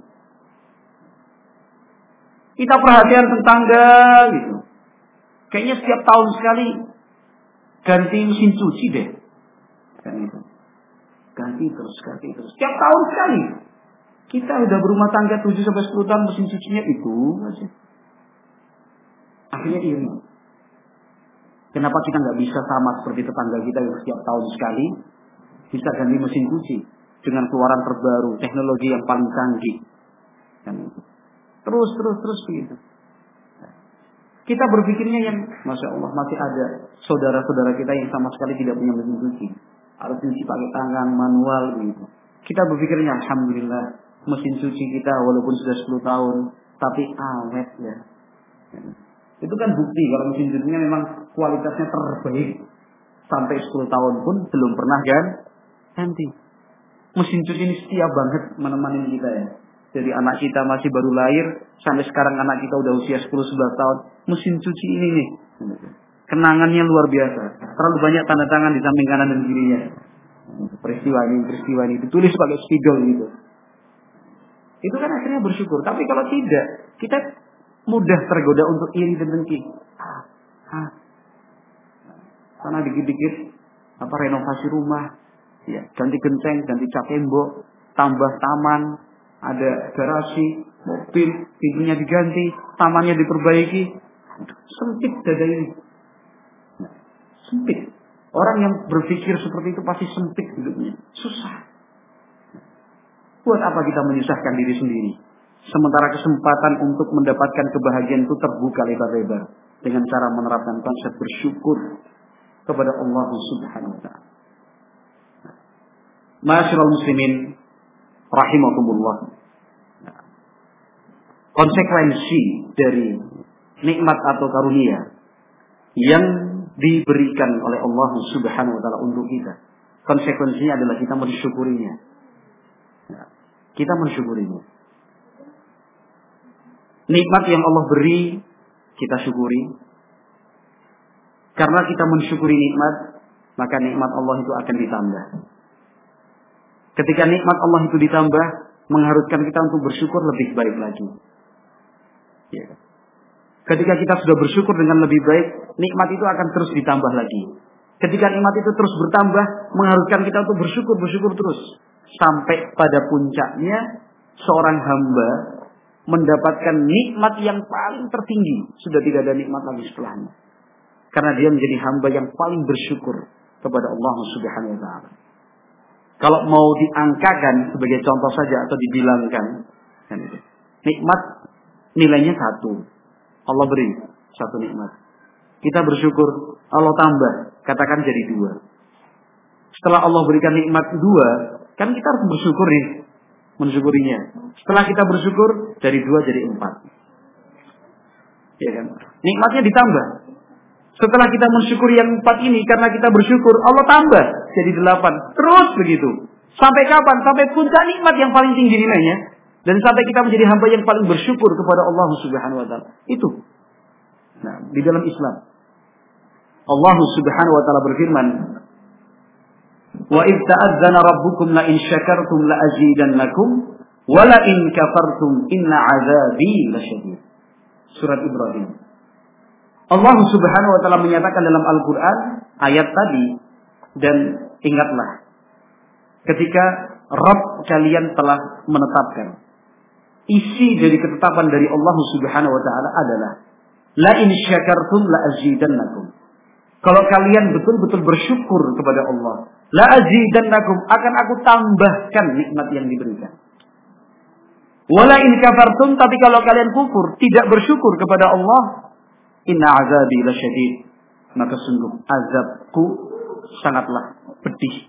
S2: Kita perhatian tetangga gitu. Kayaknya setiap tahun sekali ganti mesin cuci deh. Kan itu. Ganti terus, ganti terus. Setiap tahun sekali. Kita udah berumah tangga tujuh sampai sepuluh tahun, mesin cucinya itu aja. Akhirnya iri. Kenapa kita nggak bisa sama seperti tetangga kita yang setiap tahun sekali bisa ganti mesin cuci dengan keluaran terbaru, teknologi yang paling canggih. Kan itu. Terus, terus, terus begitu. Kita berpikirnya yang, Masya Allah, masih ada saudara-saudara kita yang sama sekali tidak punya mesin cuci. Harus cuci pakai tangan, manual gitu. Kita berpikirnya, alhamdulillah, mesin cuci kita walaupun sudah sepuluh tahun, tapi awet ya. Itu kan bukti kalau mesin cucinya memang kualitasnya terbaik. Sampai sepuluh tahun pun belum pernah kan ganti. Mesin cuci ini setia banget menemani kita ya. Jadi anak kita masih baru lahir, sampai sekarang anak kita udah usia sepuluh sebelas tahun. Mesin cuci ini nih, kenangannya luar biasa. Terlalu banyak tanda tangan di samping kanan dan kirinya. Peristiwa ini, peristiwa ini ditulis pakai spidol gitu. Itu kan akhirnya bersyukur. Tapi kalau tidak, kita mudah tergoda untuk iri dan dengki. Ah, ah. Karena dikit-dikit apa renovasi rumah, ya, ganti genteng, ganti cat tembok, tambah taman, ada garasi, mobil, pintunya diganti, tamannya diperbaiki. Sempit dada ini. Nah, sempit. Orang yang berpikir seperti itu pasti sempit hidupnya. Susah. Buat apa kita menyusahkan diri sendiri? Sementara kesempatan untuk mendapatkan kebahagiaan itu terbuka lebar-lebar. Dengan cara menerapkan konsep bersyukur kepada Allah Subhanahu wa ta'ala. Ma'asyiral muslimin rahimakumullah. Konsekuensi dari nikmat atau karunia yang diberikan oleh Allah Subhanahu wa ta'ala untuk kita, konsekuensinya adalah kita mensyukurinya. Kita mensyukurinya. Nikmat yang Allah beri kita syukuri. Karena kita mensyukuri nikmat, maka nikmat Allah itu akan ditambah. Ketika nikmat Allah itu ditambah, mengharuskan kita untuk bersyukur lebih baik lagi. Ya. Ketika kita sudah bersyukur dengan lebih baik, nikmat itu akan terus ditambah lagi. Ketika nikmat itu terus bertambah, mengharuskan kita untuk bersyukur, bersyukur terus. Sampai pada puncaknya, seorang hamba mendapatkan nikmat yang paling tertinggi. Sudah tidak ada nikmat lagi setelahnya. Karena dia menjadi hamba yang paling bersyukur kepada Allah Subhanahu wa ta'ala. Kalau mau diangkakan sebagai contoh saja atau dibilangkan, nikmat nilainya satu. Allah beri satu nikmat. Kita bersyukur, Allah tambah, katakan jadi dua. Setelah Allah berikan nikmat dua, kan kita harus bersyukur nih, mensyukurinya. Setelah kita bersyukur, dari dua jadi empat. Ya kan? Nikmatnya ditambah. Setelah kita mensyukuri yang empat ini, karena kita bersyukur, Allah tambah jadi delapan. Terus begitu. Sampai kapan? Sampai puncak nikmat yang paling tinggi nilainya. Dan sampai kita menjadi hamba yang paling bersyukur kepada Allah Subhanahu wa ta'ala. Itu. Nah, di dalam Islam. Allah Subhanahu wa ta'ala berfirman, "Wa idh ta'adzana rabbukum la in syakartum la azidannakum wa la in kafartum inna 'adzabi lasyadid." Surat Ibrahim. Allah Subhanahu wa ta'ala menyatakan dalam Al-Qur'an ayat tadi, dan ingatlah ketika Rabb kalian telah menetapkan. Isi dari ketetapan dari Allah Subhanahu wa ta'ala adalah la in syakartum la azidannakum. Kalau kalian betul-betul bersyukur kepada Allah, la azidannakum, akan aku tambahkan nikmat yang diberikan. Wala in kafartum, tapi kalau kalian kufur, tidak bersyukur kepada Allah, inna azabi lasyadid, maka sungguh azabku sangatlah pedih.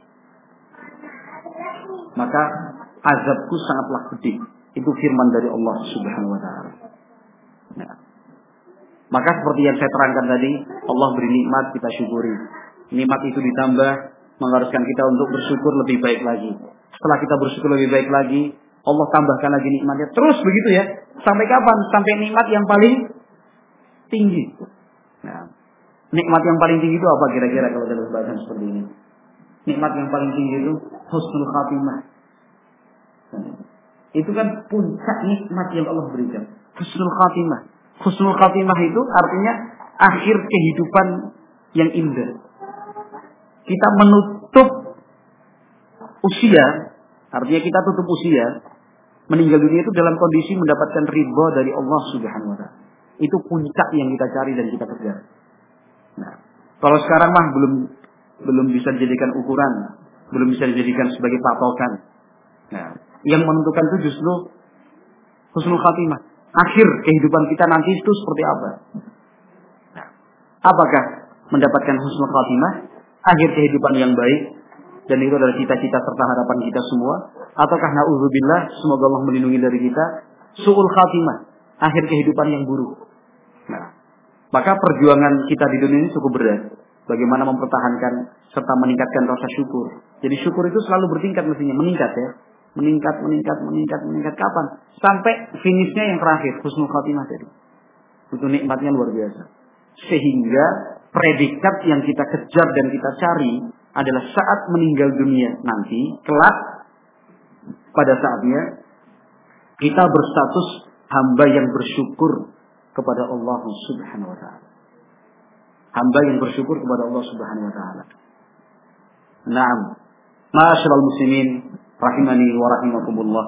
S2: Maka azabku sangatlah pedih. Itu firman dari Allah Subhanahu wa ta'ala. Nah. Maka seperti yang saya terangkan tadi, Allah beri nikmat, kita syukuri. Nikmat itu ditambah, mengharuskan kita untuk bersyukur lebih baik lagi. Setelah kita bersyukur lebih baik lagi, Allah tambahkan lagi nikmatnya. Terus begitu ya. Sampai kapan? Sampai nikmat yang paling tinggi. Nah, nikmat yang paling tinggi itu apa kira-kira kalau kita bahas seperti ini? Nikmat yang paling tinggi itu husnul khatimah. Nah, itu kan puncak nikmat yang Allah berikan. Husnul khatimah. Husnul khatimah itu artinya akhir kehidupan yang indah. Kita menutup usia, artinya kita tutup usia, meninggal dunia itu dalam kondisi mendapatkan ridha dari Allah Subhanahu wa ta'ala. Itu puncak yang kita cari dan kita kejar. Nah, kalau sekarang mah belum belum bisa dijadikan ukuran, belum bisa dijadikan sebagai patokan. Nah, yang menentukan itu justru husnul khatimah. Akhir kehidupan kita nanti itu seperti apa? Nah, apakah mendapatkan husnul khatimah, akhir kehidupan yang baik, dan itu adalah cita-cita serta harapan kita semua, ataukah na'udzubillah, semoga Allah melindungi dari kita, su'ul khatimah, akhir kehidupan yang buruk. Nah, maka perjuangan kita di dunia ini cukup berat. Bagaimana mempertahankan serta meningkatkan rasa syukur. Jadi syukur itu selalu bertingkat mestinya, meningkat ya. Meningkat, meningkat, meningkat, meningkat. Kapan? Sampai finishnya yang terakhir, husnul khatimah tadi. Itu nikmatnya luar biasa. Sehingga predikat yang kita kejar dan kita cari adalah saat meninggal dunia nanti, kelak, pada saatnya, kita berstatus hamba yang bersyukur kepada Allah Subhanahu wa ta'ala. Hamba yang bersyukur kepada Allah Subhanahu wa ta'ala. Naam. Ma'asyiral muslimin rahimani wa rahimakumullah.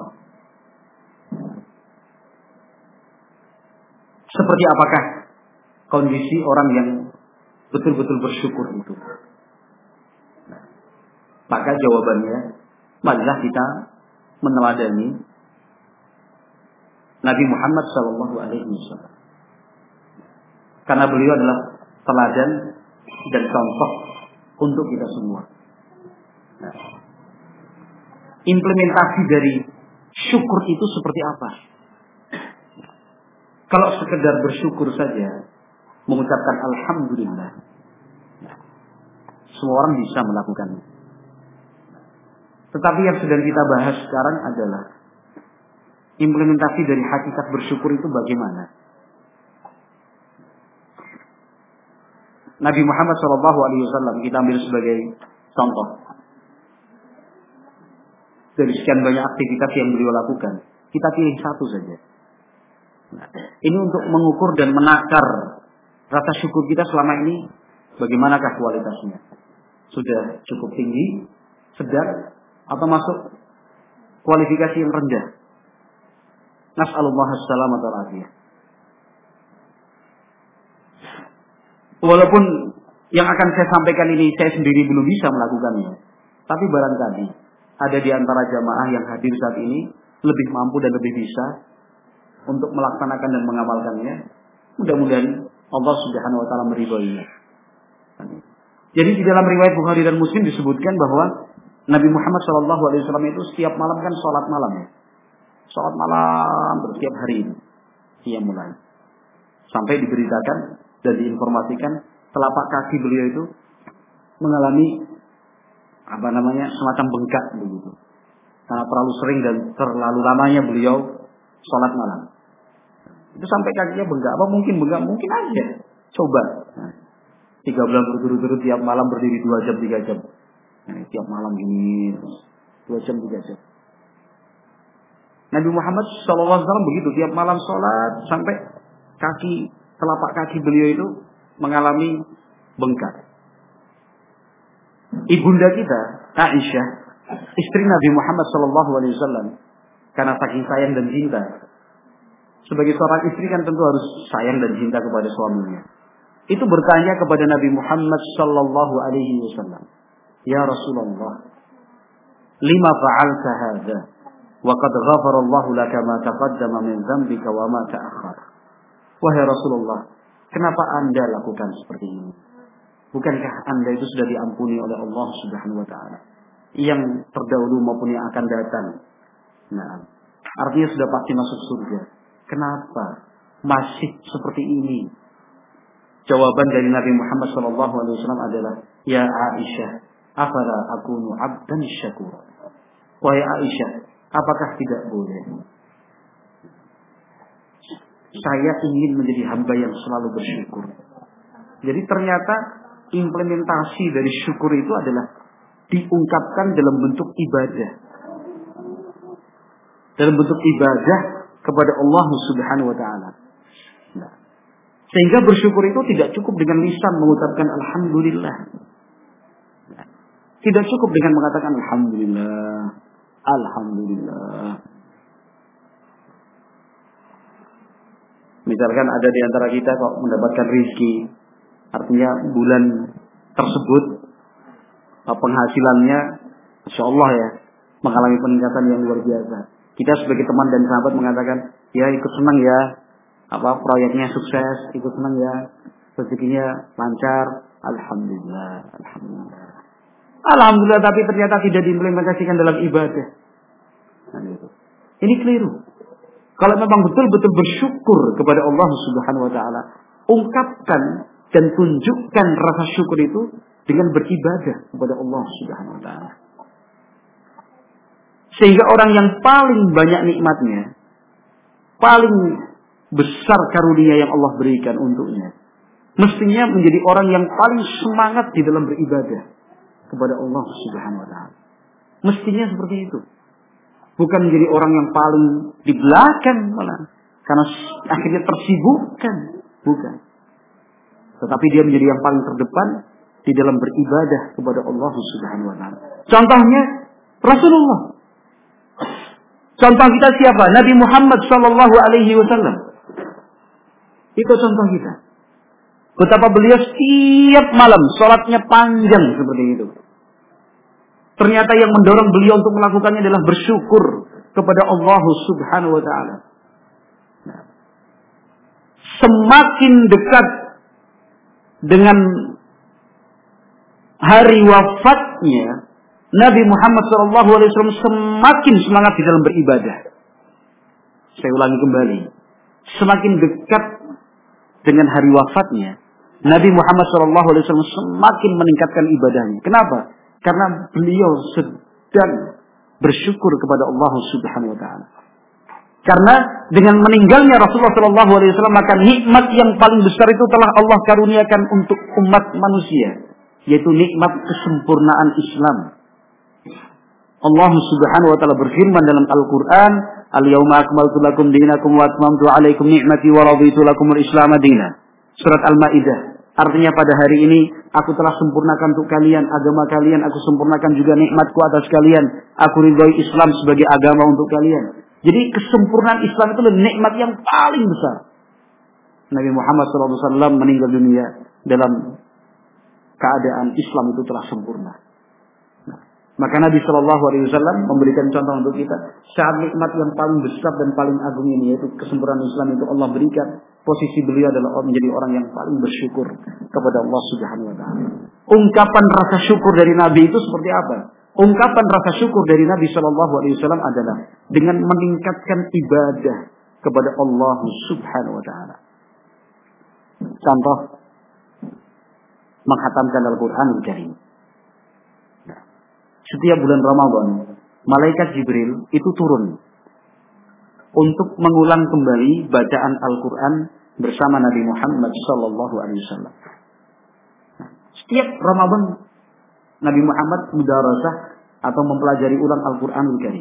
S2: Seperti apakah kondisi orang yang betul-betul bersyukur itu? Nah, maka jawabannya, marilah kita meneladani Nabi Muhammad sallallahu alaihi wasallam. Karena beliau adalah teladan dan contoh untuk kita semua. Nah, implementasi dari syukur itu seperti apa? Kalau sekedar bersyukur saja, mengucapkan alhamdulillah, nah, semua orang bisa melakukannya. Tetapi yang sedang kita bahas sekarang adalah implementasi dari hakikat bersyukur itu bagaimana? Nabi Muhammad shallallahu alaihi wasallam kita ambil sebagai contoh. Dari sekian banyak aktivitas yang beliau lakukan, kita pilih satu saja. Nah, ini untuk mengukur dan menakar rasa syukur kita selama ini, bagaimanakah kualitasnya? Sudah cukup tinggi, sedang, atau masuk kualifikasi yang rendah? Nas'alullah as-salamata wal afiyah. Walaupun yang akan saya sampaikan ini saya sendiri belum bisa melakukannya, tapi barangkali ada di antara jamaah yang hadir saat ini lebih mampu dan lebih bisa untuk melaksanakan dan mengamalkannya. Mudah-mudahan Allah Subhanahu wa taala meridhoinya. Jadi di dalam riwayat Bukhari dan Muslim disebutkan bahwa Nabi Muhammad shallallahu alaihi wasallam itu setiap malam kan sholat malam ya. Sholat malam setiap hari ini. Ia mulai. Sampai diberitakan dan diinformasikan telapak kaki beliau itu mengalami apa namanya semacam bengkak begitu. Karena terlalu sering dan terlalu lamanya beliau sholat malam. Itu sampai kakinya bengkak. Apa mungkin bengkak? Mungkin aja. Coba. Nah, tiga bulan berturut-turut tiap malam berdiri dua jam, tiga jam. Nah, tiap malam ini dua jam, tiga jam. Nabi Muhammad shallallahu alaihi wasallam begitu. Tiap malam sholat sampai kaki, telapak kaki beliau itu mengalami bengkak. Ibunda kita, Aisyah, istri Nabi Muhammad shallallahu alaihi wasallam, karena saking sayang dan cinta. Sebagai seorang istri kan tentu harus sayang dan cinta kepada suaminya. Itu bertanya kepada Nabi Muhammad sallallahu alaihi wasallam, "Ya Rasulullah, lima fa'alta hadza? Wa qad ghafara Allahu laka ma taqaddama min dzambika wa ma ta'akhkhar." Wahai Rasulullah, kenapa Anda lakukan seperti ini? Bukankah Anda itu sudah diampuni oleh Allah Subhanahu wa taala? Yang terdahulu maupun yang akan datang. Nah, artinya sudah pasti masuk surga. Kenapa masih seperti ini? Jawaban dari Nabi Muhammad shallallahu alaihi wasallam adalah, "Ya Aisyah, afala akunu 'abdan syakura." Wahai Aisyah, apakah tidak boleh saya ingin menjadi hamba yang selalu bersyukur? Jadi ternyata implementasi dari syukur itu adalah diungkapkan dalam bentuk ibadah. Dalam bentuk ibadah kepada Allah Subhanahu wa taala. Nah, sehingga bersyukur itu tidak cukup dengan lisan mengucapkan alhamdulillah. Nah, tidak cukup dengan mengatakan alhamdulillah, alhamdulillah. Misalkan ada di antara kita kok mendapatkan rezeki, artinya bulan tersebut penghasilannya Masya Allah ya, mengalami peningkatan yang luar biasa. Kita sebagai teman dan sahabat mengatakan, ya ikut senang ya, apa proyeknya sukses, ikut senang ya, rezekinya lancar, alhamdulillah, alhamdulillah, alhamdulillah. Tapi ternyata tidak diimplementasikan dalam ibadah. Nah, itu. Ini keliru. Kalau memang betul-betul bersyukur kepada Allah Subhanahu Wa Taala, ungkapkan dan tunjukkan rasa syukur itu dengan beribadah kepada Allah Subhanahu Wa Taala. Sehingga orang yang paling banyak nikmatnya, paling besar karunia yang Allah berikan untuknya, mestinya menjadi orang yang paling semangat di dalam beribadah kepada Allah Subhanahu Wa Taala. Mestinya seperti itu. Bukan menjadi orang yang paling di belakang malah, karena akhirnya tersibukkan, bukan. Tetapi dia menjadi yang paling terdepan di dalam beribadah kepada Allah Subhanahu Wa Taala. Contohnya Rasulullah. Contoh kita siapa? Nabi Muhammad Sallallahu Alaihi Wasallam. Itu contoh kita. Betapa beliau setiap malam sholatnya panjang seperti itu. Ternyata yang mendorong beliau untuk melakukannya adalah bersyukur kepada Allah Subhanahu Wa Taala. Nah, semakin dekat dengan hari wafatnya, Nabi Muhammad shallallahu alaihi wasallam semakin semangat di dalam beribadah. Saya ulangi kembali. Semakin dekat dengan hari wafatnya, Nabi Muhammad shallallahu alaihi wasallam semakin meningkatkan ibadahnya. Kenapa? Karena beliau sedang bersyukur kepada Allah Subhanahu Wa Taala. Karena dengan meninggalnya Rasulullah shallallahu alaihi wasallam, maka nikmat yang paling besar itu telah Allah karuniakan untuk umat manusia, yaitu nikmat kesempurnaan Islam. Allah Subhanahu wa taala berfirman dalam Al-Qur'an, Al-yauma akmaltu lakum dinakum wa atmamtu 'alaikum ni'mati wa raditu lakumul Islam dinan. Surat Al-Maidah. Artinya pada hari ini aku telah sempurnakan untuk kalian agama kalian, aku sempurnakan juga nikmatku atas kalian. Aku ridhoi Islam sebagai agama untuk kalian. Jadi kesempurnaan Islam itu nikmat yang paling besar. Nabi Muhammad shallallahu alaihi wasallam meninggal dunia dalam keadaan Islam itu telah sempurna. Nah, maka Nabi shallallahu alaihi wasallam memberikan contoh untuk kita. Saat nikmat yang paling besar dan paling agung ini, yaitu kesempurnaan Islam itu Allah berikan, posisi beliau adalah menjadi orang yang paling bersyukur kepada Allah Subhanahu wa taala. Ungkapan rasa syukur dari Nabi itu seperti apa? Ungkapan rasa syukur dari Nabi shallallahu alaihi wasallam adalah dengan meningkatkan ibadah kepada Allah Subhanahu wa taala. Contoh, menghatamkan Al-Qur'anul Karim. Nah, setiap bulan Ramadan, malaikat Jibril itu turun untuk mengulang kembali bacaan Al-Qur'an bersama Nabi Muhammad sallallahu alaihi wasallam. Nah, setiap Ramadan Nabi Muhammad mudarasah atau mempelajari ulang Al-Qur'anul Karim.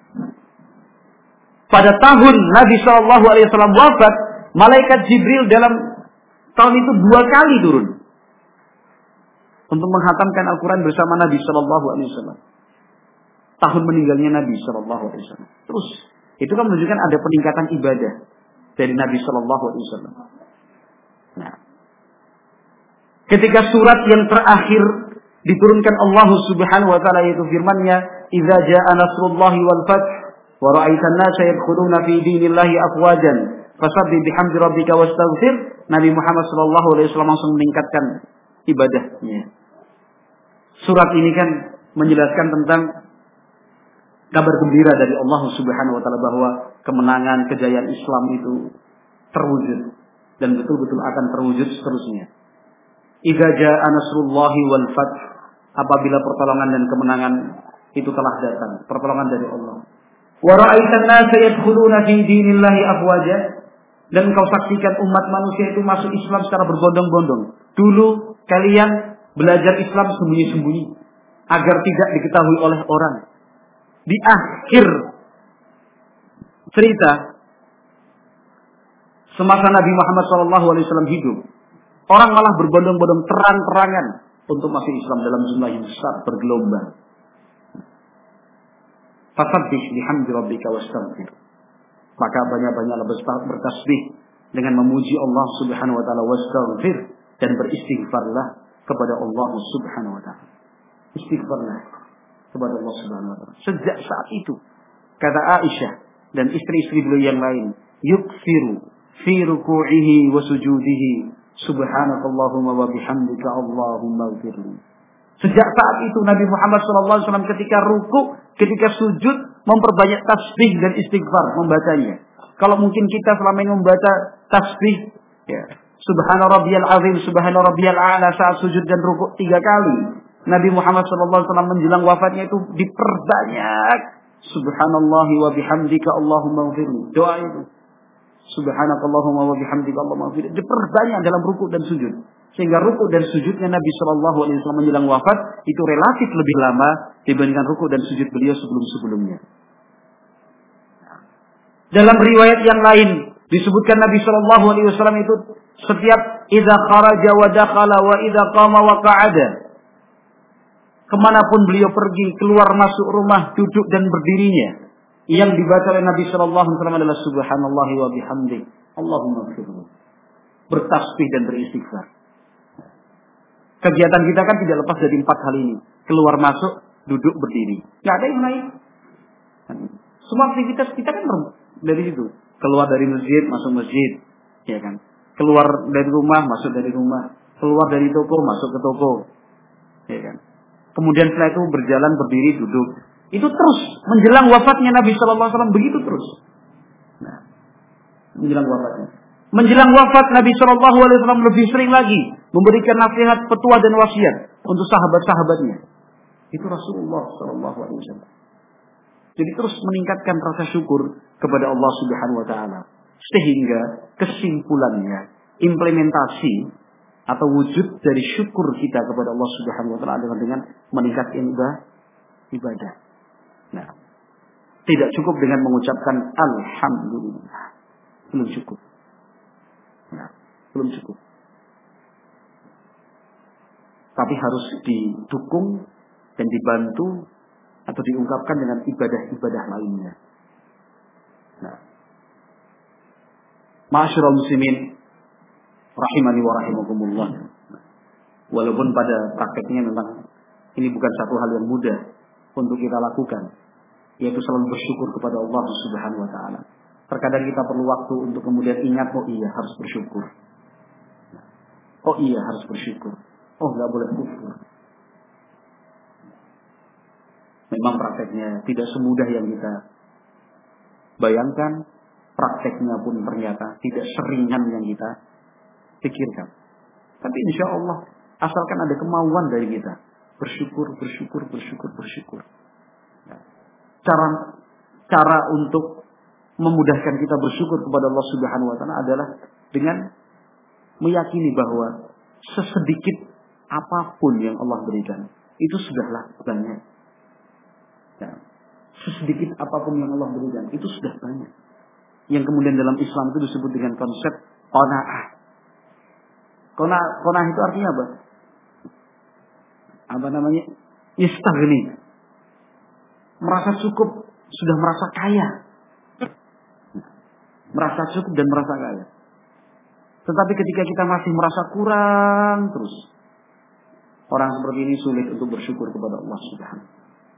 S2: Pada tahun Nabi sallallahu alaihi wasallam wafat, malaikat Jibril dalam tahun itu dua kali turun untuk menghatamkan Al-Quran bersama Nabi Sallallahu Alaihi Wasallam. Tahun meninggalnya Nabi Sallallahu Alaihi Wasallam. Terus itu kan menunjukkan ada peningkatan ibadah dari Nabi Sallallahu Alaihi Wasallam. Nah, ketika surat yang terakhir diturunkan Allah Subhanahu Wa Taala yaitu firman-Nya, "Idza jaa nasrullahi wal fath, wa ra'aitan nasa yadkhuluna fi dinillahi afwajan, fasabbih bihamdi rabbika wastaghfir." Nabi Muhammad Sallallahu Alaihi Wasallam langsung meningkatkan ibadahnya. Surat ini kan menjelaskan tentang kabar gembira dari Allah Subhanahu Wa Taala bahwa kemenangan, kejayaan Islam itu terwujud dan betul-betul akan terwujud seterusnya. Idza jaa nasrullahi wal fath, apabila pertolongan dan kemenangan itu telah datang, pertolongan dari Allah. Wa ra'aitan nasa yadkhuluna fi dinillahi afwaja, dan engkau saksikan umat manusia itu masuk Islam secara berbondong-bondong. Dulu kalian belajar Islam sembunyi-sembunyi agar tidak diketahui oleh orang. Di akhir cerita semasa Nabi Muhammad shallallahu alaihi wasallam hidup, orang malah berbondong-bondong terang-terangan untuk masuk Islam dalam jumlah yang besar bergelombang. Fasabbih bihamdi rabbika wastaghfir. Maka banyak-banyaklah bertasbih dengan memuji Allah Subhanahu wa taala, wastaghfir, dan beristighfarlah kepada Allah Subhanahu wa taala. Istighfarlah kepada Allah Subhanahu wa taala. Sejak saat itu, kata Aisyah dan istri-istri beliau yang lain, yukthiru fi ruku'ihi wa sujudihi subhanakallahumma wa bihamdika Allahumma ighfirli. Sejak saat itu Nabi Muhammad shallallahu alaihi wasallam ketika ruku, ketika sujud memperbanyak tasbih dan istighfar membacanya. Kalau mungkin kita selama ini membaca tasbih, ya, Subhana rabbiyal azim, Subhana rabbiyal a'la saat sujud dan ruku tiga kali. Nabi Muhammad shallallahu alaihi wasallam menjelang wafatnya itu diperbanyak. Subhanallahi wa bihamdika Allahumma ighfirli. Doa itu. Subhanakallahumma wa bihamdika Allahumma ighfirli. Diperbanyak dalam ruku dan sujud. Sehingga ruku dan sujudnya Nabi shallallahu alaihi wasallam menjelang wafat itu relatif lebih lama dibandingkan ruku dan sujud beliau sebelum-sebelumnya. Dalam riwayat yang lain disebutkan Nabi shallallahu alaihi wasallam itu setiap idza kharaja wa dakhala wa idza qama wa qa'ada, kemanapun beliau pergi, keluar masuk rumah, duduk dan berdirinya, yang dibaca oleh Nabi shallallahu alaihi wasallam adalah subhanallahi wa bihamdi Allahumma ighfirli. Bertasbih dan beristighfar. Kegiatan kita kan tidak lepas dari empat hal ini. Keluar masuk, duduk berdiri. Tidak ada yang lain. Semua aktivitas kita kan dari situ. Keluar dari masjid, masuk masjid, ya kan. Keluar dari rumah, masuk dari rumah. Keluar dari toko, masuk ke toko, ya kan. Kemudian setelah itu berjalan, berdiri, duduk. Itu terus menjelang wafatnya Nabi Shallallahu Alaihi Wasallam begitu terus. Nah, menjelang wafatnya, menjelang wafat Nabi Shallallahu Alaihi Wasallam lebih sering lagi memberikan nasihat, petua dan wasiat untuk sahabat-sahabatnya. Itu Rasulullah Shallallahu Alaihi Wasallam. Jadi terus meningkatkan rasa syukur kepada Allah Subhanahu Wa Taala, sehingga kesimpulannya implementasi atau wujud dari syukur kita kepada Allah Subhanahu Wa Taala adalah dengan meningkatkan ibadah. Nah, Tidak cukup dengan mengucapkan alhamdulillah. Belum cukup. Nah, belum cukup. Tapi harus didukung dan dibantu atau diungkapkan dengan ibadah-ibadah lainnya. Nah, ma'asyiral muslimin rahimani wa rahimakumullah. Walaupun pada prakteknya memang ini bukan satu hal yang mudah untuk kita lakukan, yaitu selalu bersyukur kepada Allah Subhanahu wa taala. Terkadang kita perlu waktu untuk kemudian ingat, oh iya harus bersyukur. Oh iya harus bersyukur. Oh enggak boleh kufur. Memang prakteknya tidak semudah yang kita bayangkan. Prakteknya pun ternyata tidak seringan yang kita pikirkan. Tapi insya Allah, asalkan ada kemauan dari kita, bersyukur, bersyukur, bersyukur, bersyukur. Cara cara untuk memudahkan kita bersyukur kepada Allah Subhanahu wa taala adalah dengan meyakini bahwa sesedikit apapun yang Allah berikan itu sudahlah banyak. Ya. Sesedikit apapun yang Allah berikan itu sudah banyak. Yang kemudian dalam Islam itu disebut dengan konsep qanaah. Qanaah, qanaah itu artinya apa? Apa namanya? Istaghni. Merasa cukup, sudah merasa kaya. Merasa cukup dan merasa kaya. Tetapi ketika kita masih merasa kurang terus, orang seperti ini sulit untuk bersyukur kepada Allah Subhanahu.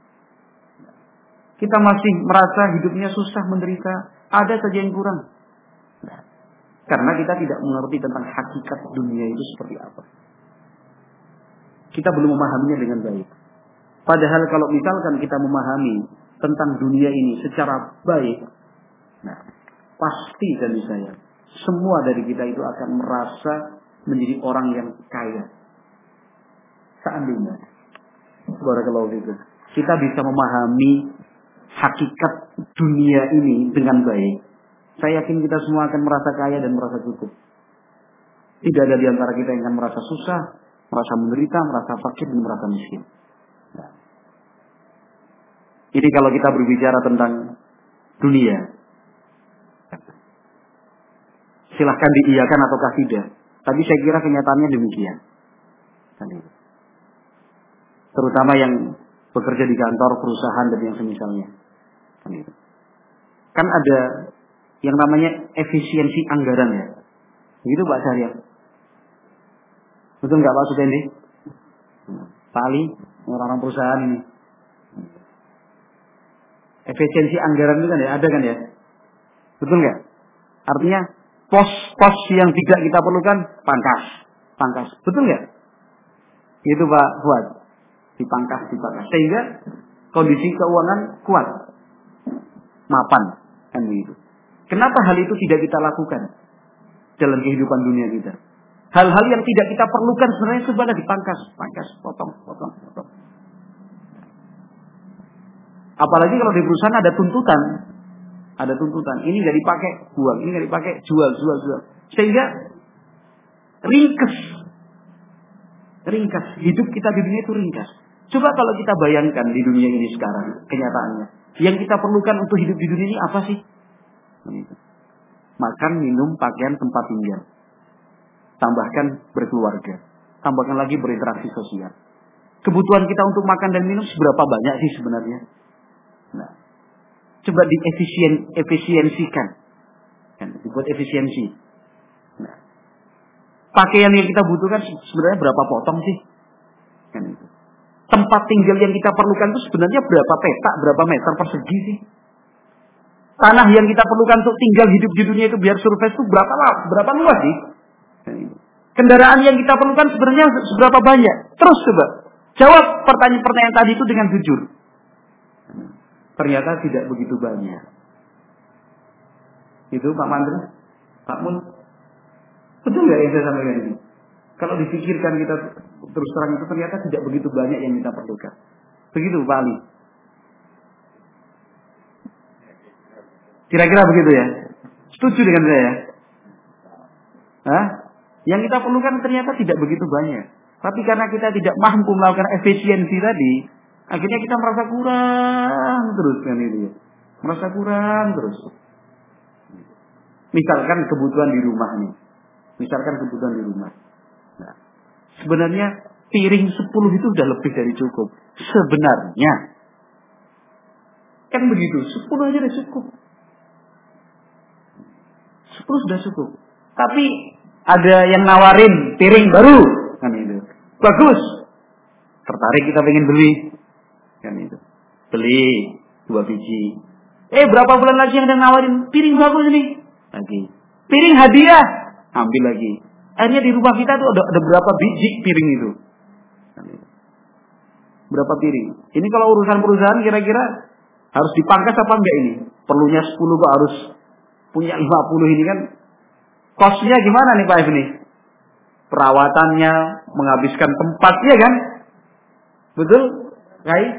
S2: Kita masih merasa hidupnya susah, menderita, ada saja yang kurang. Karena kita tidak mengerti tentang hakikat dunia itu seperti apa. Kita belum memahaminya dengan baik. Padahal kalau misalkan kita memahami tentang dunia ini secara baik, nah, pasti dari saya, semua dari kita itu akan merasa menjadi orang yang kaya. Seandainya, barakallahu fikum, kita bisa memahami hakikat dunia ini dengan baik, saya yakin kita semua akan merasa kaya dan merasa cukup. Tidak ada di antara kita yang akan merasa susah, merasa menderita, merasa fakir, dan merasa miskin. Nah. Ini kalau kita berbicara tentang dunia, silahkan diiyakan ataukah tidak. Tapi saya kira kenyataannya demikian. Terutama yang bekerja di kantor, perusahaan, dan yang semisalnya. Kan ada yang namanya efisiensi anggaran ya. Begitu Pak Syariah. Betul nggak Pak Sutendi? Pak Ali, orang-orang perusahaan ini. Efisiensi anggaran itu kan ya, ada kan ya? Betul nggak? Artinya pos-pos yang tidak kita perlukan pangkas, pangkas. Betul nggak? Itu Pak Fuad. Dipangkas, dipangkas. Sehingga kondisi keuangan kuat, mapan, kan begitu. Kenapa hal itu tidak kita lakukan dalam kehidupan dunia kita? Hal-hal yang tidak kita perlukan sebenarnya sebenarnya dipangkas, pangkas, potong, potong, potong. Apalagi kalau di perusahaan ada tuntutan, ada tuntutan. Ini nggak dipakai, buang. Ini nggak dipakai, jual, jual, jual. Sehingga ringkas, ringkas. Hidup kita di dunia itu ringkas. Coba kalau kita bayangkan di dunia ini sekarang, kenyataannya, yang kita perlukan untuk hidup di dunia ini apa sih? Makan, minum, pakaian, tempat tinggal. Tambahkan berkeluarga. Tambahkan lagi berinteraksi sosial. Kebutuhan kita untuk makan dan minum seberapa banyak sih sebenarnya? Nah, coba diefisien, efisiensikan. Kan, dibuat efisiensi. Nah, pakaian yang kita butuhkan sebenarnya berapa potong sih? Kan itu. Tempat tinggal yang kita perlukan itu sebenarnya berapa petak, berapa meter persegi sih? Tanah yang kita perlukan untuk tinggal hidup di dunia itu biar surface itu berapa berapa luas sih? Kendaraan yang kita perlukan sebenarnya seberapa banyak? Terus coba jawab pertanyaan-pertanyaan tadi itu dengan jujur. Ternyata tidak begitu banyak. Itu Pak Mandra, Pak Mun, betul nggak yang saya sampaikan ini? Kalau dipikirkan kita terus terang itu ternyata tidak begitu banyak yang kita perlukan. Begitu Pak Ali. Kira-kira begitu ya? Setuju dengan saya? Hah? Yang kita perlukan ternyata tidak begitu banyak. Tapi karena kita tidak mampu melakukan efisiensi tadi, akhirnya kita merasa kurang terus kan itu. Merasa kurang terus. Misalkan kebutuhan di rumah nih. Misalkan kebutuhan di rumah. Nah, sebenarnya piring sepuluh itu sudah lebih dari cukup. Sebenarnya. Kan begitu. sepuluh aja udah cukup. sepuluh sudah cukup. Tapi ada yang nawarin piring baru. Kan itu. Bagus. Tertarik kita pengen beli. Kan itu. Beli dua biji. Eh berapa bulan lagi yang ada nawarin piring bagus ini? Lagi. Piring hadiah. Ambil lagi. Akhirnya di rumah kita tuh ada, ada berapa biji piring itu? Berapa piring? Ini kalau urusan perusahaan kira-kira harus dipangkas apa enggak ini? Perlunya sepuluh kok harus punya lima puluh ini kan? Kosnya gimana nih Pak ini? Perawatannya, menghabiskan tempat, ya kan? Betul? Right?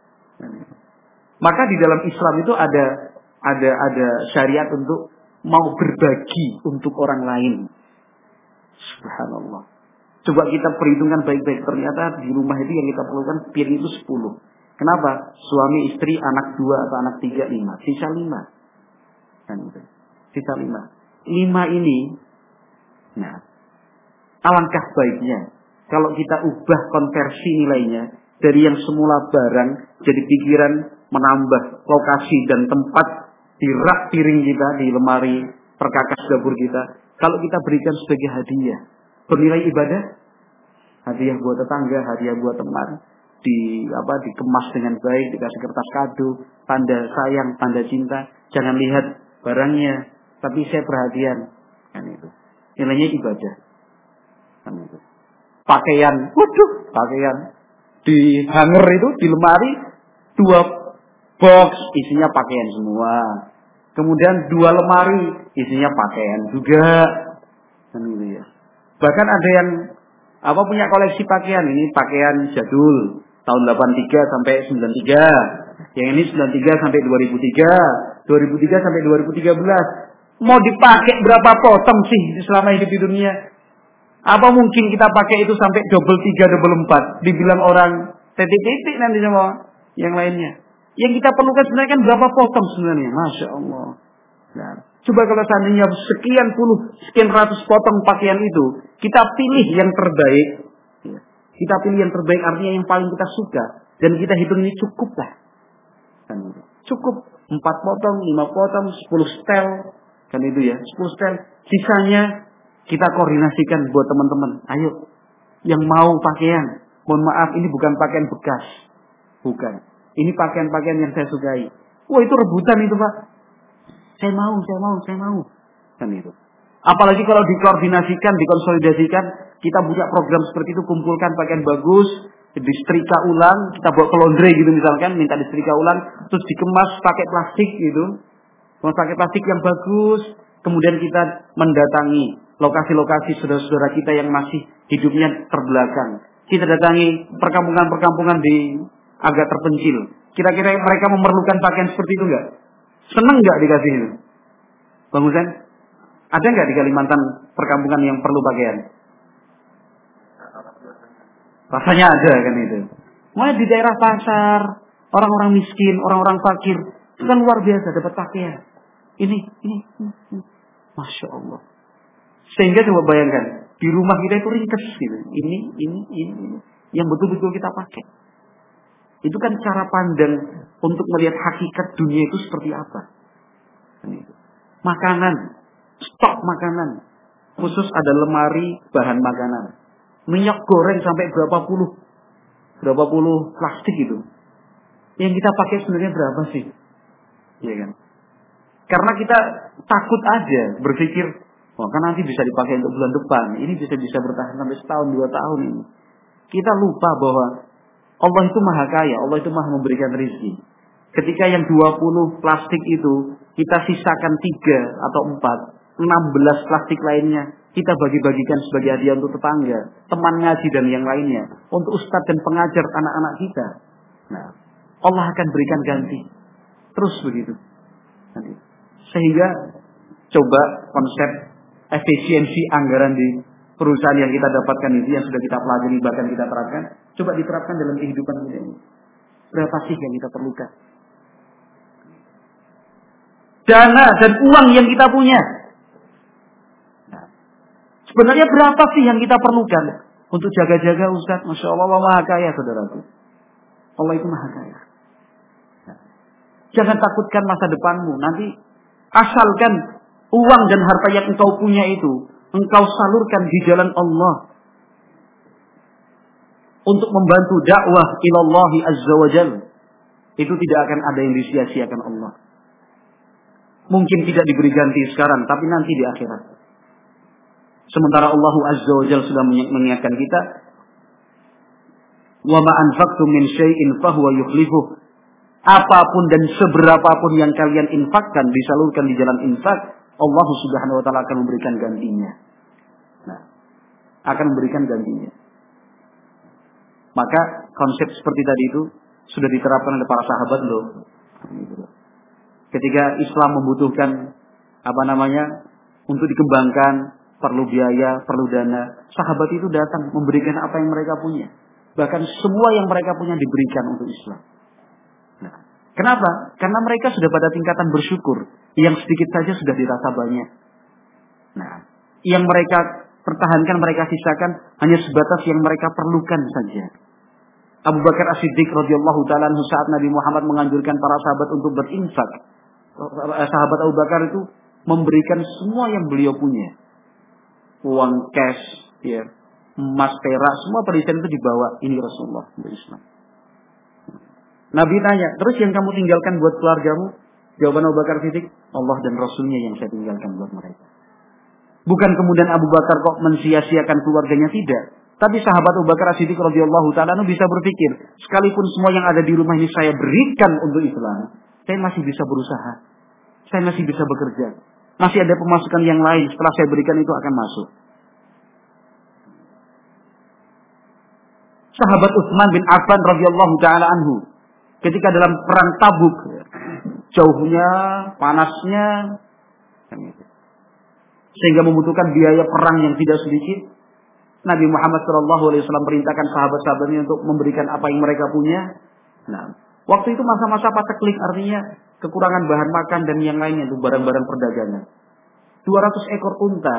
S2: Maka di dalam Islam itu ada ada ada syariat untuk mau berbagi untuk orang lain. Subhanallah. Coba kita perhitungkan baik-baik. Ternyata di rumah itu yang kita perlukan piring itu sepuluh. Kenapa? Suami, istri, anak dua atau anak tiga, lima. Sisa lima. Kan itu. Sisa lima. Lima ini, nah, alangkah baiknya kalau kita ubah konversi nilainya dari yang semula barang jadi pikiran menambah lokasi dan tempat di rak piring kita, di lemari perkakas dapur kita. Kalau kita berikan sebagai hadiah, bernilai ibadah, hadiah buat tetangga, hadiah buat teman, di apa dikemas dengan baik, dikasih kertas kado, tanda sayang, tanda cinta. Jangan lihat barangnya, tapi saya perhatian. Kan itu. Nilainya ibadah. Kan itu. Pakaian, waduh, pakaian di hanger itu di lemari dua box isinya pakaian semua. Kemudian dua lemari isinya pakaian juga. Kan gitu ya. Bahkan ada yang apa punya koleksi pakaian, ini pakaian jadul tahun delapan puluh tiga sampai sembilan puluh tiga. Yang ini sembilan puluh tiga sampai dua ribu tiga, dua ribu tiga sampai dua ribu tiga belas. Mau dipakai berapa potong sih selama hidup di dunia? Apa mungkin kita pakai itu sampai double tiga, double empat? Dibilang orang titik-titik nanti sama yang lainnya. Yang kita perlukan sebenarnya kan berapa potong sebenarnya? Masya Allah. Nah, coba kalau seandainya sekian puluh, sekian ratus potong pakaian itu, kita pilih yang terbaik. Kita pilih yang terbaik artinya yang paling kita suka. Dan kita hitung ini cukup lah. Cukup. Empat potong, lima potong, sepuluh setel. Kan itu ya, sepuluh setel. Sisanya kita koordinasikan buat teman-teman. Ayo, yang mau pakaian. Mohon maaf, ini bukan pakaian bekas. Bukan. Ini pakaian-pakaian yang saya sukai. Wah, itu rebutan itu Pak. Saya mau, saya mau, saya mau. Kan itu. Apalagi kalau dikoordinasikan, dikonsolidasikan, kita punya program seperti itu, kumpulkan pakaian bagus, disetrika ulang, kita bawa ke laundry gitu misalkan, minta disetrika ulang, terus dikemas pakai plastik gitu. Kemas pakai plastik yang bagus, kemudian kita mendatangi lokasi-lokasi saudara-saudara kita yang masih hidupnya terbelakang. Kita datangi perkampungan-perkampungan di agak terpencil. Kira-kira mereka memerlukan pakaian seperti itu enggak? Seneng enggak dikasih itu? Bang Husain, ada enggak di Kalimantan perkampungan yang perlu pakaian? Rasanya ada kan itu. Mulai di daerah pasar, orang-orang miskin, orang-orang fakir, itu kan luar biasa dapat pakaian. Ini, ini, ini. Masya Allah. Sehingga coba bayangkan, di rumah kita itu ringkes gitu. Ini, ini, ini, ini. Yang betul-betul kita pakai. Itu kan cara pandang untuk melihat hakikat dunia itu seperti apa. Makanan, stok makanan. Khusus ada lemari bahan makanan. Minyak goreng sampai berapa puluh. Berapa puluh plastik itu. Yang kita pakai sebenarnya berapa sih? Iya kan? Karena kita takut aja berpikir, oh kan nanti bisa dipakai untuk bulan depan. Ini bisa-bisa bertahan sampai setahun, dua tahun ini. Kita lupa bahwa Allah itu maha kaya, Allah itu maha memberikan rezeki. Ketika yang dua puluh plastik itu kita sisakan tiga atau empat, enam belas plastik lainnya kita bagi-bagikan sebagai hadiah untuk tetangga, teman ngaji dan yang lainnya, untuk ustadz dan pengajar anak-anak kita. Nah, Allah akan berikan ganti. Terus begitu. Sehingga coba konsep efisiensi anggaran di perusahaan yang kita dapatkan itu, yang sudah kita pelajari bahkan kita terapkan, coba diterapkan dalam kehidupan kita ini. Berapa sih yang kita perlukan? dana dan uang yang kita punya. Nah, sebenarnya berapa sih yang kita perlukan untuk jaga-jaga Ustaz? Masya Allah, Allah Maha Kaya, saudaraku. Allah itu Maha Kaya. Nah, jangan takutkan masa depanmu. Nanti asalkan uang dan harta yang engkau punya itu engkau salurkan di jalan Allah untuk membantu dakwah ilallahi azza wa jalla, itu tidak akan ada yang disia-siakan Allah. Mungkin tidak diberi ganti sekarang, tapi nanti di akhirat. Sementara Allah azza wa jalla sudah mengingatkan kita, wa ma anfaqtum min syai'in fahuwa yukhlifuh. Apapun dan seberapapun yang kalian infakkan, disalurkan di jalan infak, Allah Subhanahu wa taala akan memberikan gantinya. Nah, akan memberikan gantinya. Maka konsep seperti tadi itu sudah diterapkan oleh para sahabat loh. Ketika Islam membutuhkan apa namanya untuk dikembangkan, perlu biaya, perlu dana, sahabat itu datang memberikan apa yang mereka punya. Bahkan semua yang mereka punya diberikan untuk Islam. Nah, kenapa? Karena mereka sudah pada tingkatan bersyukur. Yang sedikit saja sudah dirasa banyak. Nah, yang mereka pertahankan, mereka sisakan hanya sebatas yang mereka perlukan saja. Abu Bakar As-Siddiq radhiyallahu ta'ala anhu saat Nabi Muhammad menganjurkan para sahabat untuk berinfak, sahabat Abu Bakar itu memberikan semua yang beliau punya. Uang cash, ya, emas, perak, semua perhiasan itu dibawa. Ini Rasulullah untuk Islam. Nabi tanya, terus yang kamu tinggalkan buat keluargamu? Jawaban Abu Bakar Siddiq, Allah dan Rasulnya yang saya tinggalkan buat mereka. Bukan kemudian Abu Bakar kok mensia-siakan keluarganya, tidak. Tapi sahabat Abu Bakar Siddiq radhiyallahu ta'ala bisa berpikir, sekalipun semua yang ada di rumah ini saya berikan untuk Islam, saya masih bisa berusaha. Saya masih bisa bekerja. Masih ada pemasukan yang lain, setelah saya berikan itu akan masuk. Sahabat Utsman bin Affan radhiyallahu ta'ala anhu, ketika dalam perang Tabuk, jauhnya, panasnya, sehingga membutuhkan biaya perang yang tidak sedikit, Nabi Muhammad shallallahu alaihi wasallam perintahkan sahabat-sahabatnya untuk memberikan apa yang mereka punya. Nah, waktu itu masa-masa paceklik, artinya kekurangan bahan makan dan yang lainnya, itu barang-barang perdagangan. dua ratus ekor unta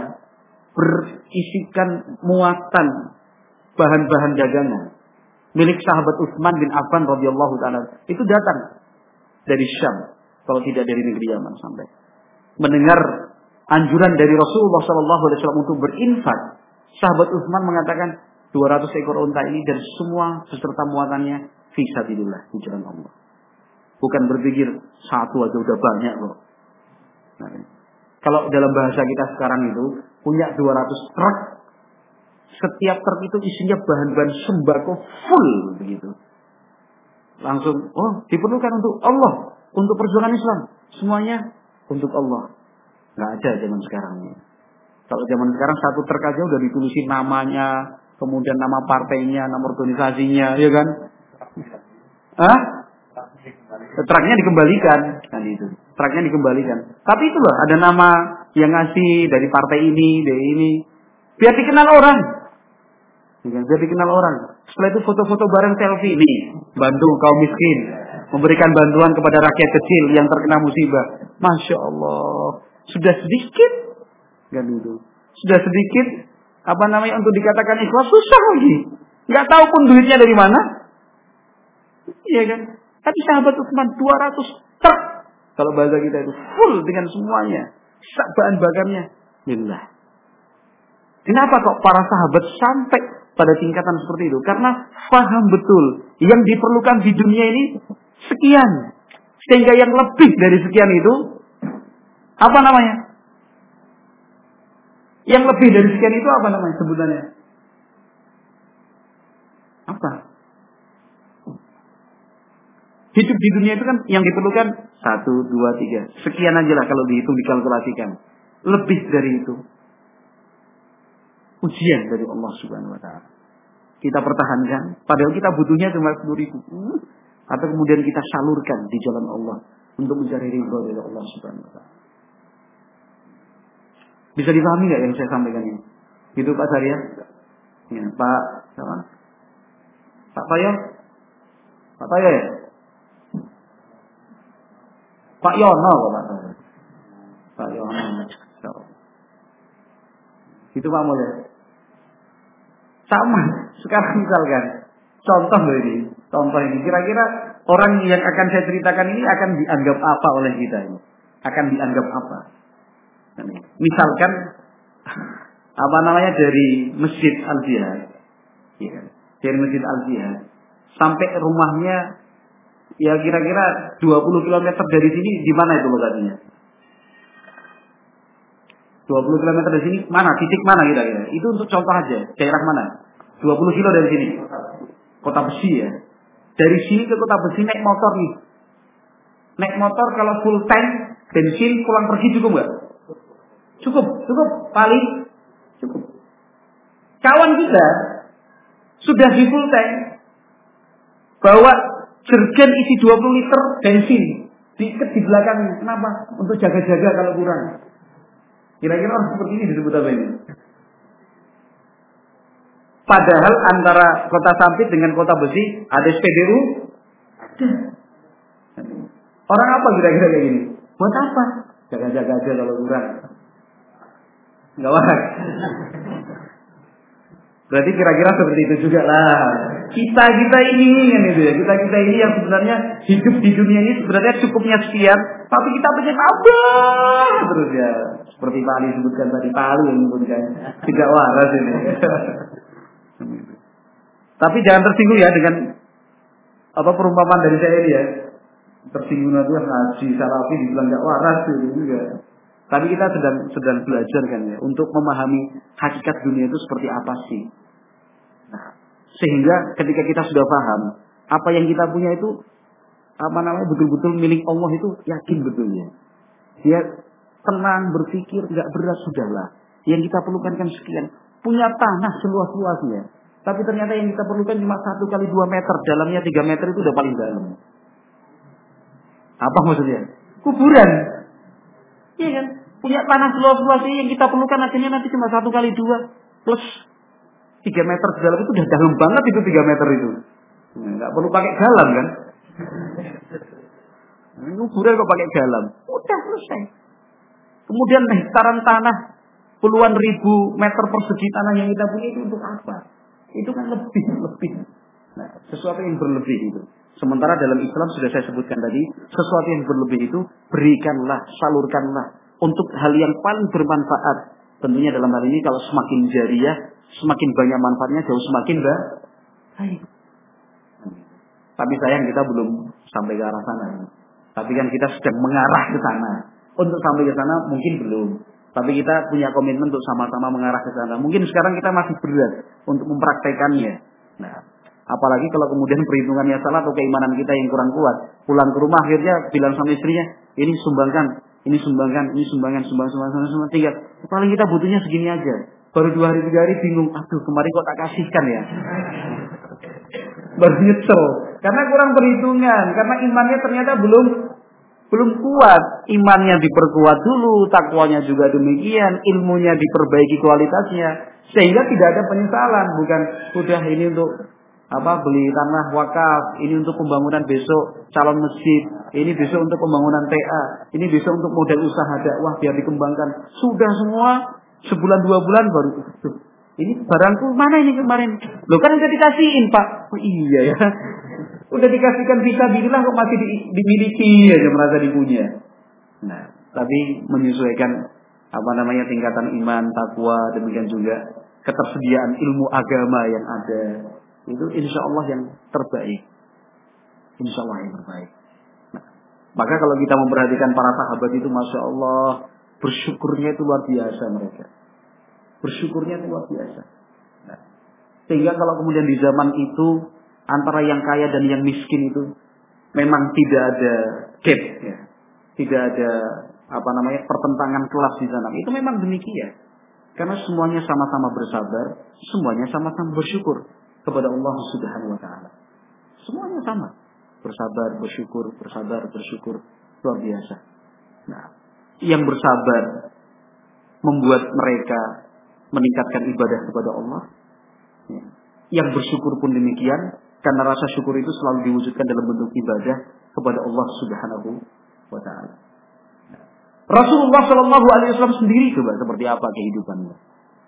S2: berisikan muatan bahan-bahan dagangan milik sahabat Utsman bin Affan radhiyallahu taala itu datang dari Syam, kalau tidak dari negeri Yaman, sampai mendengar anjuran dari Rasulullah shallallahu alaihi wasallam untuk berinfak. Sahabat Utsman mengatakan dua ratus ekor unta ini dan semua beserta muatannya fisabilillah, di jalan Allah. Bukan berpikir satu aja udah banyak loh. Nah, kalau dalam bahasa kita sekarang itu punya dua ratus truk, setiap truk itu isinya bahan-bahan sembako full begitu. Langsung, oh diperlukan untuk Allah, untuk perjuangan Islam, semuanya untuk Allah. Nggak ada zaman sekarang ini. Kalau zaman sekarang satu truk aja udah ditulisin namanya, kemudian nama partainya, nama organisasinya, ya kan? Hah? Truknya dikembalikan, kan itu. Truknya dikembalikan. Tapi itu loh, ada nama yang ngasih dari partai ini, dari ini, biar dikenal orang. Biar dikenal orang. Setelah itu foto-foto bareng selfie nih, bantu kaum miskin, memberikan bantuan kepada rakyat kecil yang terkena musibah. Masya Allah, sudah sedikit, kan itu. Sudah sedikit, apa namanya untuk dikatakan ikhlas susah lagi. Nggak tahu pun duitnya dari mana. Iya kan? Tapi sahabat Utsman dua ratus truk, kalau bahasa kita itu full dengan semuanya, bahan bakarnya. Billah. Kenapa kok para sahabat sampai pada tingkatan seperti itu? Karena paham betul yang diperlukan di dunia ini sekian, sehingga yang lebih dari sekian itu apa namanya? Yang lebih dari sekian itu apa namanya sebutannya? Apa? Hidup di dunia itu kan yang diperlukan satu, dua, tiga. Sekian aja lah kalau dihitung, dikalkulasikan. Lebih dari itu. Ujian dari Allah Subhanahu Wa Taala. Kita pertahankan. Padahal kita butuhnya cuma sepuluh ribu. Hmm. Atau kemudian kita salurkan di jalan Allah. Untuk mencari ridha dari Allah Subhanahu Wa Taala. Bisa dipahami nggak yang saya sampaikan ini? Gitu Pak Sarya? Ya, Pak siapa? Pak Toyo? Pak Toyo ya? Pak Yono, Pak Toyo. Itu Pak Mulya. Sama. Sekarang misalkan contoh loh ini, contoh ini. Kira-kira orang yang akan saya ceritakan ini akan dianggap apa oleh kita ini? Akan dianggap apa? Misalkan apa namanya dari Masjid Al-Jihad, ya, dari Masjid Al-Jihad sampai rumahnya ya kira-kira dua puluh kilometer dari sini, di mana itu lokasinya? dua puluh kilometer dari sini mana? Titik mana kira-kira? Itu untuk contoh aja. Daerah mana? dua puluh kilo dari sini. Kota Besi ya. Dari sini ke Kota Besi naik motor nih. Naik motor kalau full tank bensin pulang pergi cukup nggak? Cukup, cukup. Paling cukup. Kawan kita sudah di full tank, bawa jergen isi dua puluh liter bensin, diikat di belakang. Kenapa? Untuk jaga-jaga kalau kurang. Kira-kira orang seperti ini disebut apa ini? Padahal antara Kota Sampit dengan Kota Besi ada S P B U. Ada. Orang apa kira-kira kayak gini? Buat apa? Jaga-jaga aja kalau kurang. Enggak waras. Berarti kira-kira seperti itu juga lah. Kita kita ini yang itu ya. Kita kita ini yang sebenarnya hidup di dunia ini sebenarnya cukupnya sekian, tapi kita pengen tambah terus ya. Seperti Pak Ali sebutkan tadi, Pak Ali yang menyebutkan tidak waras ini. Tapi jangan tersinggung ya dengan apa perumpamaan dari saya ini ya. Tersinggung nanti ngaji salafi dibilang tidak waras itu juga. Tapi kita sedang sedang belajar kan ya untuk memahami hakikat dunia itu seperti apa sih. Nah, sehingga ketika kita sudah paham apa yang kita punya itu apa namanya betul-betul milik Allah itu yakin betulnya. Dia tenang berpikir nggak berat sudahlah. Yang kita perlukan kan sekian. Punya tanah seluas-luasnya. Tapi ternyata yang kita perlukan cuma satu kali dua meter, dalamnya tiga meter itu udah paling dalam. Apa maksudnya? Kuburan. Iya kan? Punya tanah seluas-luasnya yang kita perlukan akhirnya nanti cuma satu kali dua plus tiga meter dalam itu udah dalam banget itu tiga meter itu. Nggak perlu pakai galam kan? Kuburan kok pakai galam? Udah selesai. Kemudian hektaran tanah puluhan ribu meter persegi tanah yang kita punya itu untuk apa? Itu kan lebih lebih. Nah, sesuatu yang berlebih itu. Sementara dalam Islam sudah saya sebutkan tadi, sesuatu yang berlebih itu berikanlah, salurkanlah untuk hal yang paling bermanfaat. Tentunya dalam hal ini kalau semakin jariah, semakin banyak manfaatnya jauh semakin baik. Tapi sayang kita belum sampai ke arah sana. Tapi kan kita sedang mengarah ke sana. Untuk sampai ke sana mungkin belum. Tapi kita punya komitmen untuk sama-sama mengarah ke sana. Mungkin sekarang kita masih berat untuk mempraktekannya. Nah, apalagi kalau kemudian perhitungannya salah atau keimanan kita yang kurang kuat. Pulang ke rumah akhirnya bilang sama istrinya, ini sumbangkan, ini sumbangkan, ini sumbangan, sumbang, sumbang, sumbang, sumbang, tiga. Paling kita butuhnya segini aja. Baru dua hari, tiga hari bingung. Aduh, kemarin kok tak kasihkan ya. Baru nyesel. Karena kurang perhitungan. Karena imannya ternyata belum belum kuat. Imannya diperkuat dulu, takwanya juga demikian, ilmunya diperbaiki kualitasnya, sehingga tidak ada penyesalan. Bukan udah ini untuk apa beli tanah wakaf, ini untuk pembangunan besok calon masjid, ini besok untuk pembangunan T A, ini besok untuk modal usaha dakwah biar dikembangkan. Sudah semua sebulan dua bulan baru tuh. Ini barangku mana ini kemarin? Loh kan udah dikasihin Pak. Oh iya ya. Udah dikasihkan bisa bilang kok masih di, dimiliki aja merasa dipunya. Nah, tapi menyesuaikan apa namanya tingkatan iman, takwa, demikian juga ketersediaan ilmu agama yang ada. Itu insya Allah yang terbaik. Insya Allah yang terbaik. Nah, maka kalau kita memperhatikan para sahabat itu, masya Allah, bersyukurnya itu luar biasa mereka. Bersyukurnya itu luar biasa. Nah, sehingga kalau kemudian di zaman itu antara yang kaya dan yang miskin itu memang tidak ada gap, ya. Tidak ada apa namanya pertentangan kelas di sana. Itu memang demikian. Karena semuanya sama-sama bersabar, semuanya sama-sama bersyukur kepada Allah Subhanahu wa taala. Semuanya sama. Bersabar, bersyukur, bersabar, bersyukur. Luar biasa. Nah, yang bersabar membuat mereka meningkatkan ibadah kepada Allah. Ya. Yang bersyukur pun demikian, karena rasa syukur itu selalu diwujudkan dalam bentuk ibadah kepada Allah Subhanahu wa taala. Rasulullah Shallallahu alaihi wasallam sendiri coba seperti apa kehidupannya.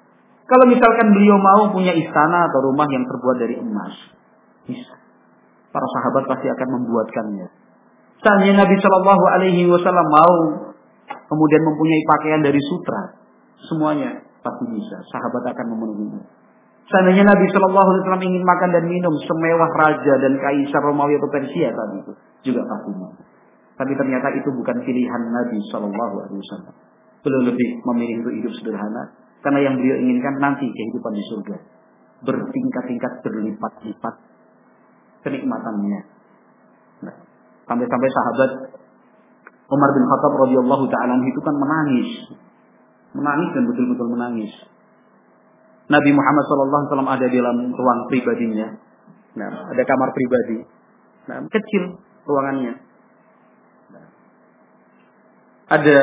S2: Kalau misalkan beliau mau punya istana atau rumah yang terbuat dari emas, bisa. Para sahabat pasti akan membuatkannya. Seandainya Nabi Shallallahu Alaihi Wasallam mau kemudian mempunyai pakaian dari sutra, semuanya pasti bisa. Sahabat akan memenuhinya. Seandainya Nabi Shallallahu Alaihi Wasallam ingin makan dan minum semewah raja dan kaisar Romawi atau Persia tadi itu, juga pasti mau. Tapi ternyata itu bukan pilihan Nabi Shallallahu Alaihi Wasallam. Beliau lebih memilih untuk hidup sederhana, karena yang beliau inginkan nanti kehidupan di surga bertingkat-tingkat, berlipat-lipat kenikmatannya. Nah, sampai-sampai sahabat Umar bin Khattab radhiyallahu ta'ala itu kan menangis, menangis dan betul-betul menangis. Nabi Muhammad shallallahu alaihi wasallam ada di dalam ruang pribadinya. Nah, ada kamar pribadi. Nah, kecil ruangannya. Nah, ada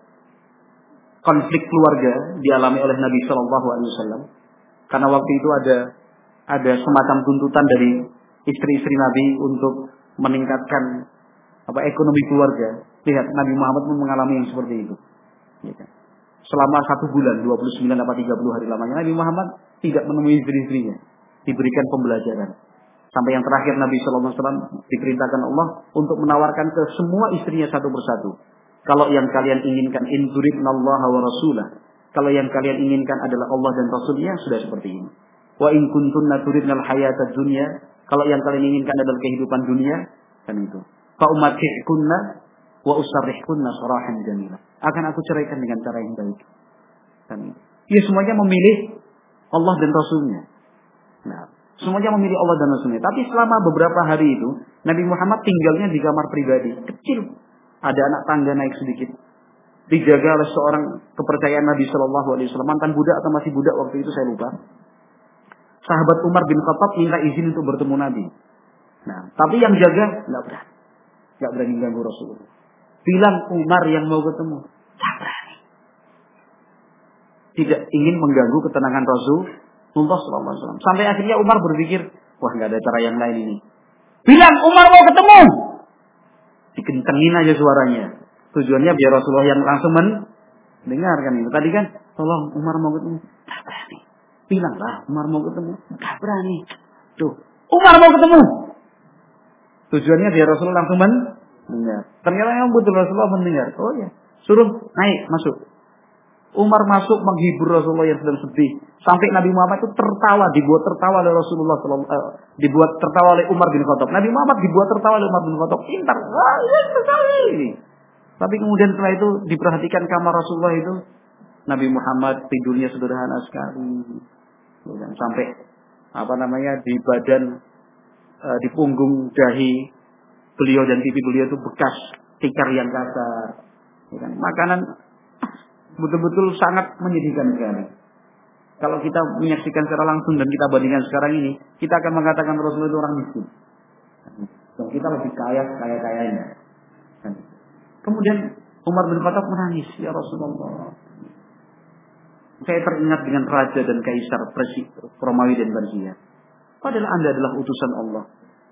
S2: konflik keluarga dialami oleh Nabi shallallahu alaihi wasallam. Karena waktu itu ada ada semacam tuntutan dari istri-istri Nabi untuk meningkatkan apa ekonomi keluarga. Lihat, Nabi Muhammad pun mengalami yang seperti itu. Ya kan? Selama satu bulan, dua puluh sembilan atau tiga puluh hari lamanya, Nabi Muhammad tidak menemui istri-istrinya. Diberikan pembelajaran. Sampai yang terakhir Nabi shallallahu alaihi wasallam diperintahkan Allah untuk menawarkan ke semua istrinya satu persatu. Kalau yang kalian inginkan, in turidnallaha wa rasulah. Kalau yang kalian inginkan adalah Allah dan Rasulnya, sudah seperti ini. Wa in kuntunna turidnal hayatad dunya. Kalau yang kalian inginkan adalah kehidupan dunia, kan itu. Fa umatihkunna wa usarrihkunna sarahan jamila. Akan aku ceraikan dengan cara yang baik. Kan itu. Ya, semuanya memilih Allah dan Rasulnya. Nah, semuanya memilih Allah dan Rasulnya. Tapi selama beberapa hari itu, Nabi Muhammad tinggalnya di kamar pribadi, kecil. Ada anak tangga naik sedikit. Dijaga oleh seorang kepercayaan Nabi Shallallahu Alaihi Wasallam, mantan budak atau masih budak waktu itu saya lupa. Sahabat Umar bin Khattab minta izin untuk bertemu Nabi. Nah, tapi yang jaga nggak berani, nggak berani ganggu Rasulullah. Bilang Umar yang mau ketemu, nggak berani. Tidak ingin mengganggu ketenangan Rasulullah Shallallahu Alaihi Wasallam. Sampai akhirnya Umar berpikir, wah nggak ada cara yang lain ini. Bilang Umar mau ketemu, dikencengin aja suaranya. Tujuannya biar Rasulullah yang langsung mendengarkan itu. Tadi kan, tolong Umar mau ketemu, nggak berani. Bilanglah Umar mau ketemu, nggak berani. Tuh, Umar mau ketemu. Tujuannya biar Rasulullah langsung mendengar. Ternyata yang betul Rasulullah mendengar. Oh ya, suruh naik masuk. Umar masuk menghibur Rasulullah yang sedang sedih. Sampai Nabi Muhammad itu tertawa, dibuat tertawa oleh Rasulullah, uh, dibuat tertawa oleh Umar bin Khattab. Nabi Muhammad dibuat tertawa oleh Umar bin Khattab. Pintar, wah ya sekali. Tapi kemudian setelah itu diperhatikan kamar Rasulullah itu, Nabi Muhammad tidurnya sederhana sekali. Sampai apa namanya di badan, uh, di punggung dahi beliau dan pipi beliau itu bekas tikar yang kasar. Makanan betul-betul sangat menyedihkan sekali. Kalau kita menyaksikan secara langsung dan kita bandingkan sekarang ini, kita akan mengatakan Rasulullah itu orang miskin. Dan kita lebih kaya kaya-kayanya. Kemudian Umar bin Khattab menangis, ya Rasulullah. Saya teringat dengan raja dan kaisar Romawi dan Persia. Padahal Anda adalah utusan Allah.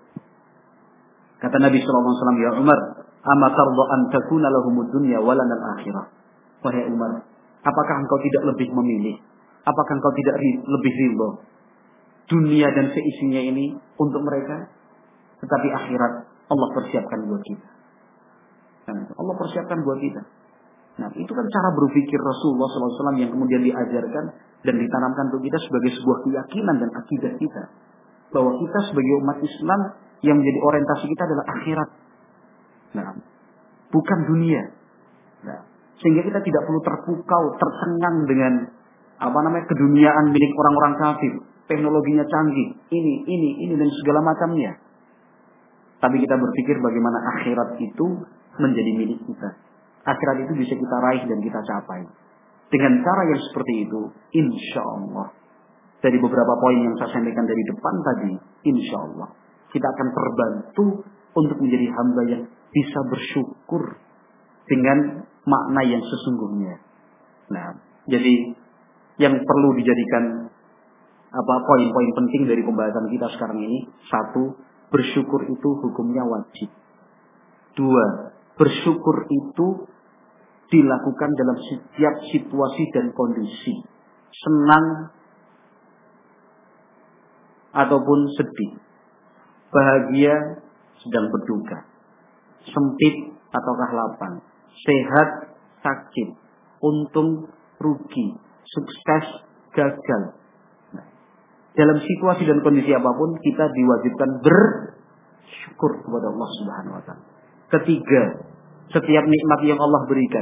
S2: Kata Nabi shallallahu alaihi wasallam, ya Umar, ama tarda an takuna lahumud dunya wa lana al-akhirah. Wahai Umar, apakah engkau tidak lebih memilih? Apakah engkau tidak lebih ridho dunia dan seisinya ini untuk mereka? Tetapi akhirat Allah persiapkan buat kita. Allah persiapkan buat kita. Nah, itu kan cara berpikir Rasulullah shallallahu alaihi wasallam yang kemudian diajarkan dan ditanamkan untuk kita sebagai sebuah keyakinan dan akidah kita. Bahwa kita sebagai umat Islam yang menjadi orientasi kita adalah akhirat. Nah, bukan dunia. Nah, sehingga kita tidak perlu terpukau, tercengang dengan apa namanya keduniaan milik orang-orang kafir. Teknologinya canggih, ini, ini, ini dan segala macamnya. Tapi kita berpikir bagaimana akhirat itu menjadi milik kita. Akhirat itu bisa kita raih dan kita capai. Dengan cara yang seperti itu, insya Allah. Dari beberapa poin yang saya sampaikan dari depan tadi, insya Allah. Kita akan terbantu untuk menjadi hamba yang bisa bersyukur dengan makna yang sesungguhnya. Nah, jadi yang perlu dijadikan apa poin-poin penting dari pembahasan kita sekarang ini, satu, bersyukur itu hukumnya wajib. Dua, bersyukur itu dilakukan dalam setiap situasi dan kondisi. Senang ataupun sedih, bahagia sedang berduka, sempit ataukah lapang, sehat, sakit, untung, rugi, sukses, gagal. Nah, dalam situasi dan kondisi apapun kita diwajibkan bersyukur kepada Allah Subhanahu wa taala. Ketiga, setiap nikmat yang Allah berikan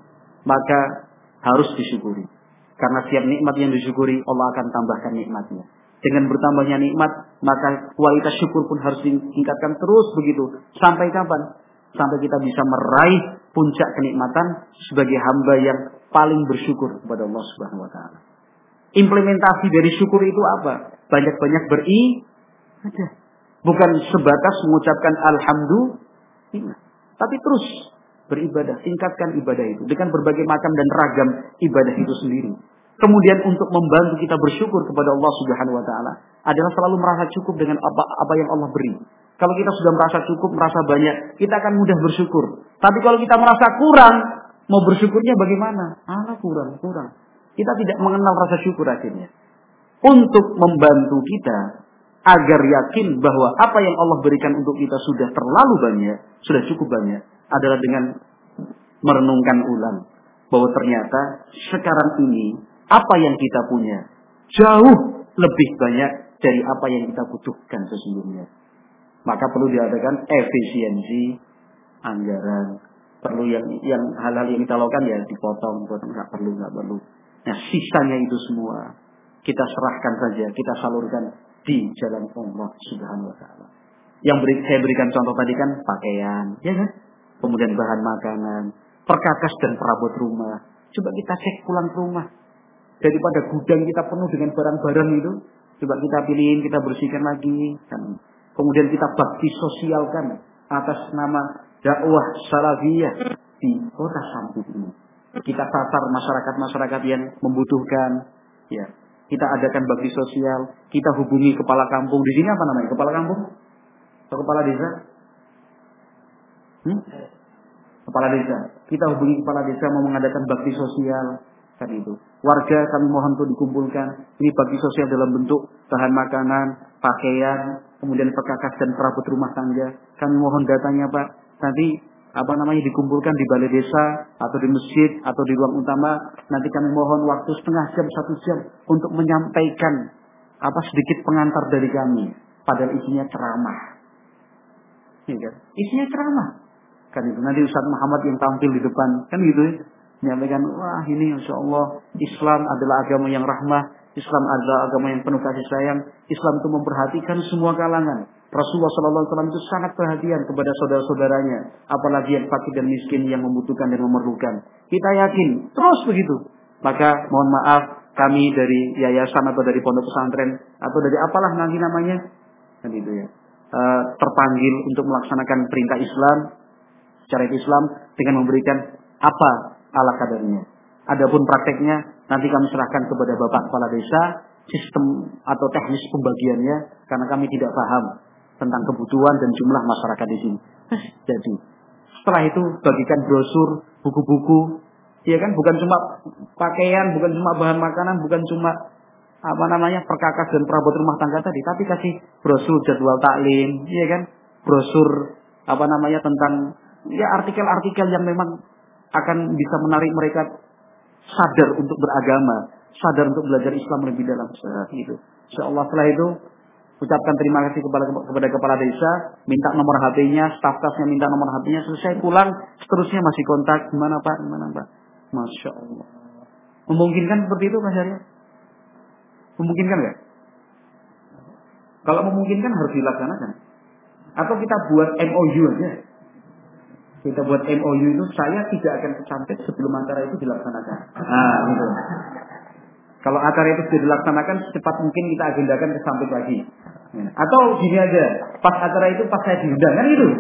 S2: maka harus disyukuri. Karena setiap nikmat yang disyukuri Allah akan tambahkan nikmatnya. Dengan bertambahnya nikmat maka kualitas syukur pun harus ditingkatkan terus begitu. Sampai kapan? Sampai kita bisa meraih puncak kenikmatan sebagai hamba yang paling bersyukur kepada Allah Subhanahu wa taala. Implementasi dari syukur itu apa? Banyak-banyak beribadah. Bukan sebatas mengucapkan alhamdulillah, tapi terus beribadah, tingkatkan ibadah itu dengan berbagai macam dan ragam ibadah itu sendiri. Kemudian untuk membantu kita bersyukur kepada Allah Subhanahu wa taala adalah selalu merasa cukup dengan apa apa yang Allah beri. Kalau kita sudah merasa cukup, merasa banyak, kita akan mudah bersyukur. Tapi kalau kita merasa kurang, mau bersyukurnya bagaimana? Ah, kurang, kurang. Kita tidak mengenal rasa syukur akhirnya. Untuk membantu kita agar yakin bahwa apa yang Allah berikan untuk kita sudah terlalu banyak, sudah cukup banyak, adalah dengan merenungkan ulang bahwa ternyata sekarang ini apa yang kita punya jauh lebih banyak dari apa yang kita butuhkan sesungguhnya. Maka perlu diadakan efisiensi anggaran. Perlu yang yang hal-hal yang kita lakukan ya dipotong, dipotong nggak perlu, nggak perlu. Nah sisanya itu semua kita serahkan saja, kita salurkan di jalan Allah Subhanahu wa taala. Yang beri, saya berikan contoh tadi kan pakaian, ya kan? Kemudian bahan makanan, perkakas dan perabot rumah. Coba kita cek pulang ke rumah. Daripada gudang kita penuh dengan barang-barang itu, coba kita pilihin, kita bersihkan lagi. Kan? Kemudian kita bakti sosialkan atas nama dakwah salafiyah di kota Sampit ini. Kita sasar masyarakat-masyarakat yang membutuhkan. Ya, kita adakan bakti sosial. Kita hubungi kepala kampung. Di sini apa namanya? Kepala kampung? Atau kepala desa? Hmm? Kepala desa. Kita hubungi kepala desa mau mengadakan bakti sosial. Kan itu. Warga kami mohon untuk dikumpulkan. Ini bakti sosial dalam bentuk bahan makanan, pakaian, kemudian perkakas dan perabot rumah tangga. Kami mohon datanya Pak. Nanti apa namanya dikumpulkan di balai desa atau di masjid atau di ruang utama. Nanti kami mohon waktu setengah jam, satu jam untuk menyampaikan apa sedikit pengantar dari kami. Padahal isinya ceramah. Ya kan? Isinya ceramah. Kan itu. Nanti Ustaz Muhammad yang tampil di depan. Kan gitu ya. Menyampaikan, wah ini Insya Allah Islam adalah agama yang rahmah. Islam adalah agama yang penuh kasih sayang. Islam itu memperhatikan semua kalangan. Rasulullah shallallahu alaihi wasallam itu sangat perhatian kepada saudara-saudaranya. Apalagi yang fakir dan miskin yang membutuhkan dan memerlukan. Kita yakin. Terus begitu. Maka mohon maaf kami dari yayasan atau dari pondok pesantren. Atau dari apalah nanti namanya. Kan itu ya. E, terpanggil untuk melaksanakan perintah Islam. Syariat Islam. Dengan memberikan apa ala kadarnya. Adapun prakteknya nanti kami serahkan kepada Bapak Kepala Desa sistem atau teknis pembagiannya karena kami tidak paham tentang kebutuhan dan jumlah masyarakat di sini. Jadi setelah itu bagikan brosur, buku-buku, ya kan bukan cuma pakaian, bukan cuma bahan makanan, bukan cuma apa namanya perkakas dan perabot rumah tangga tadi, tapi kasih brosur jadwal taklim, ya kan brosur apa namanya tentang ya artikel-artikel yang memang akan bisa menarik mereka sadar untuk beragama, sadar untuk belajar Islam lebih dalam. Gitu. Insyaallah setelah itu ucapkan terima kasih kepada kepada kepala desa, minta nomor H P-nya, staf-stafnya minta nomor H P-nya, selesai pulang, seterusnya masih kontak, gimana Pak, gimana Pak. Masya Allah. Memungkinkan seperti itu Mas Arya? Memungkinkan nggak? Kalau memungkinkan harus dilaksanakan. Atau kita buat M O U aja. Kita buat M O U itu saya tidak akan kecampit sebelum acara itu dilaksanakan. Nah, gitu. Kalau acara itu sudah dilaksanakan, secepat mungkin kita agendakan ke Sampit lagi. Atau gini aja, pas acara itu pas saya diundang, kan itu.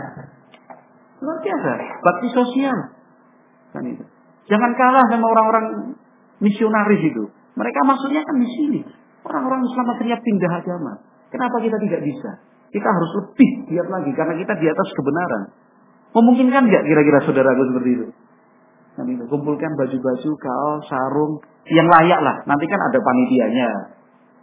S2: Luar biasa, bakti sosial. Kan itu. Jangan kalah sama orang-orang misionaris itu. Mereka maksudnya kan di sini. Orang-orang Islam akhirnya pindah agama. Kenapa kita tidak bisa? Kita harus lebih giat lagi karena kita di atas kebenaran. Memungkinkan nggak kira-kira saudaraku seperti itu? Nah, itu kumpulkan baju-baju, kaos, sarung yang layak lah. Nanti kan ada panitianya.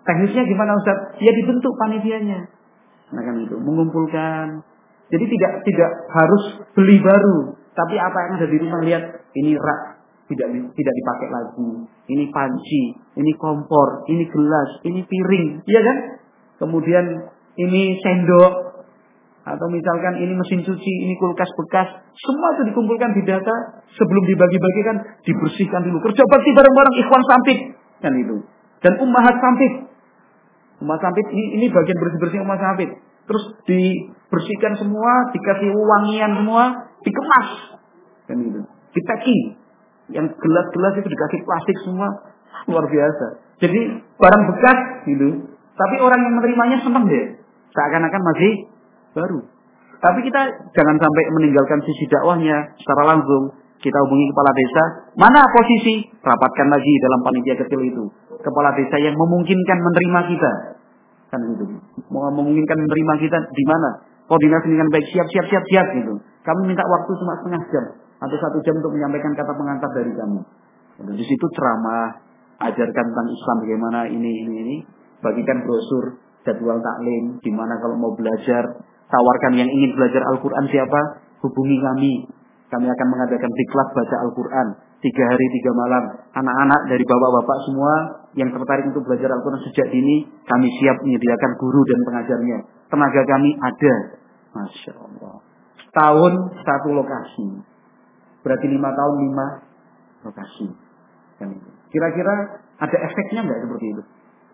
S2: Teknisnya gimana Ustaz? Ya dibentuk panitianya. Nah kan itu, mengumpulkan. Jadi tidak tidak harus beli baru, tapi apa yang ada di rumah, lihat ini rak tidak tidak dipakai lagi, ini panci, ini kompor, ini gelas, ini piring, iya kan? Kemudian ini sendok, atau misalkan ini mesin cuci, ini kulkas bekas, semua itu dikumpulkan di data, sebelum dibagi-bagikan dibersihkan dulu. Kerja bakti bareng-bareng ikhwan sampit kan itu. Dan ummahat sampit. Ummahat sampit ini, ini bagian bersih-bersih ummahat sampit. Terus dibersihkan semua, dikasih wangian semua, dikemas kan itu. Di packing. Yang gelas-gelas itu dikasih plastik semua, luar biasa. Jadi barang bekas gitu. Tapi orang yang menerimanya senang deh. Seakan-akan masih baru. Tapi kita jangan sampai meninggalkan sisi dakwahnya secara langsung. Kita hubungi kepala desa, mana posisi? Rapatkan lagi dalam panitia kecil itu. Kepala desa yang memungkinkan menerima kita. Kan gitu. Mau memungkinkan menerima kita di mana? Koordinasi dengan baik, siap siap siap siap gitu. Kami minta waktu cuma setengah jam atau satu jam untuk menyampaikan kata pengantar dari kami. Di situ ceramah, ajarkan tentang Islam bagaimana ini ini ini. Bagikan brosur jadwal taklim, di mana kalau mau belajar, tawarkan yang ingin belajar Al-Quran siapa? Hubungi kami. Kami akan mengadakan diklat baca Al-Quran tiga hari tiga malam. Anak-anak dari bapak-bapak semua yang tertarik untuk belajar Al-Quran sejak dini, kami siap menyediakan guru dan pengajarnya. Tenaga kami ada. Masya Allah. Setahun satu lokasi. Berarti lima tahun lima lokasi. Kira-kira ada efeknya nggak seperti itu?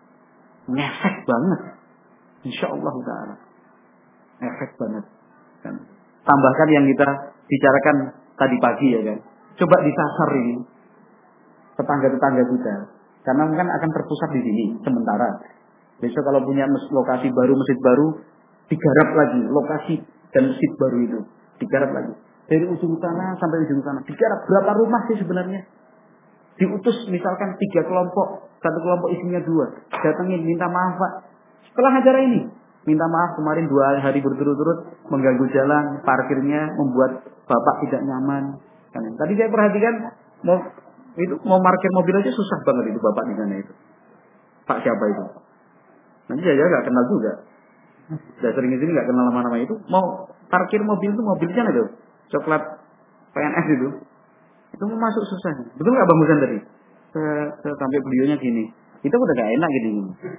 S2: Ngefek banget. Insya Allah ta'ala. Efek banget. Tambahkan yang kita bicarakan tadi pagi ya kan. Coba disasar ini tetangga-tetangga kita, karena mungkin akan terpusat di sini sementara. Besok kalau punya lokasi baru, masjid baru, digarap lagi lokasi dan masjid baru itu, digarap lagi dari ujung sana sampai ujung sana. Digarap berapa rumah sih sebenarnya? Diutus misalkan tiga kelompok, satu kelompok isinya dua, datangin minta maaf Pak. Setelah acara ini, minta maaf kemarin dua hari berturut-turut mengganggu jalan, parkirnya membuat Bapak tidak nyaman. Tadi saya perhatikan mau itu mau parkir mobil aja susah banget itu Bapak di sana itu. Pak siapa itu? Nanti saya nggak kenal juga. Sudah sering di sini nggak kenal nama-nama itu. Mau parkir mobil itu mobilnya itu coklat P N S itu. Itu mau masuk susah. Betul nggak Bang Musan tadi? Se -se Sampai beliaunya gini. Itu udah gak enak gini.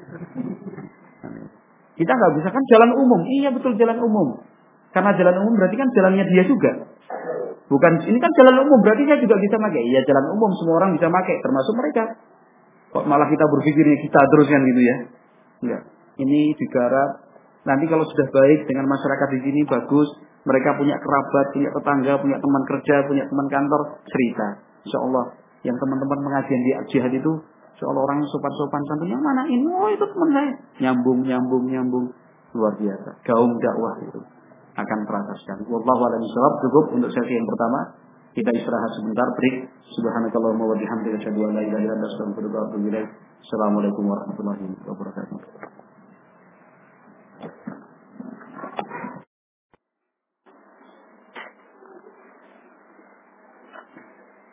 S2: Kita nggak bisa kan jalan umum. Iya betul jalan umum. Karena jalan umum berarti kan jalannya dia juga. Bukan ini kan jalan umum berarti saya juga bisa pakai. Iya jalan umum semua orang bisa pakai termasuk mereka. Kok malah kita berpikirnya kita terus kan gitu ya? Enggak. Ini digarap. Nanti kalau sudah baik dengan masyarakat di sini bagus. Mereka punya kerabat, punya tetangga, punya teman kerja, punya teman kantor, cerita. Insya Allah yang teman-teman pengajian di Jihad itu seolah orang sopan-sopan santun yang mana ini? Oh itu teman saya. Nyambung, nyambung, nyambung. Luar biasa. Gaung dakwah itu akan terasa sekali. Wallahu a'lam bishawab. Cukup untuk sesi yang pertama. Kita istirahat sebentar. Break. Subhanakallahumma wa bihamdika asyhadu an la ilaha illa anta astaghfiruka wa atubu ilaik. Assalamualaikum warahmatullahi wabarakatuh.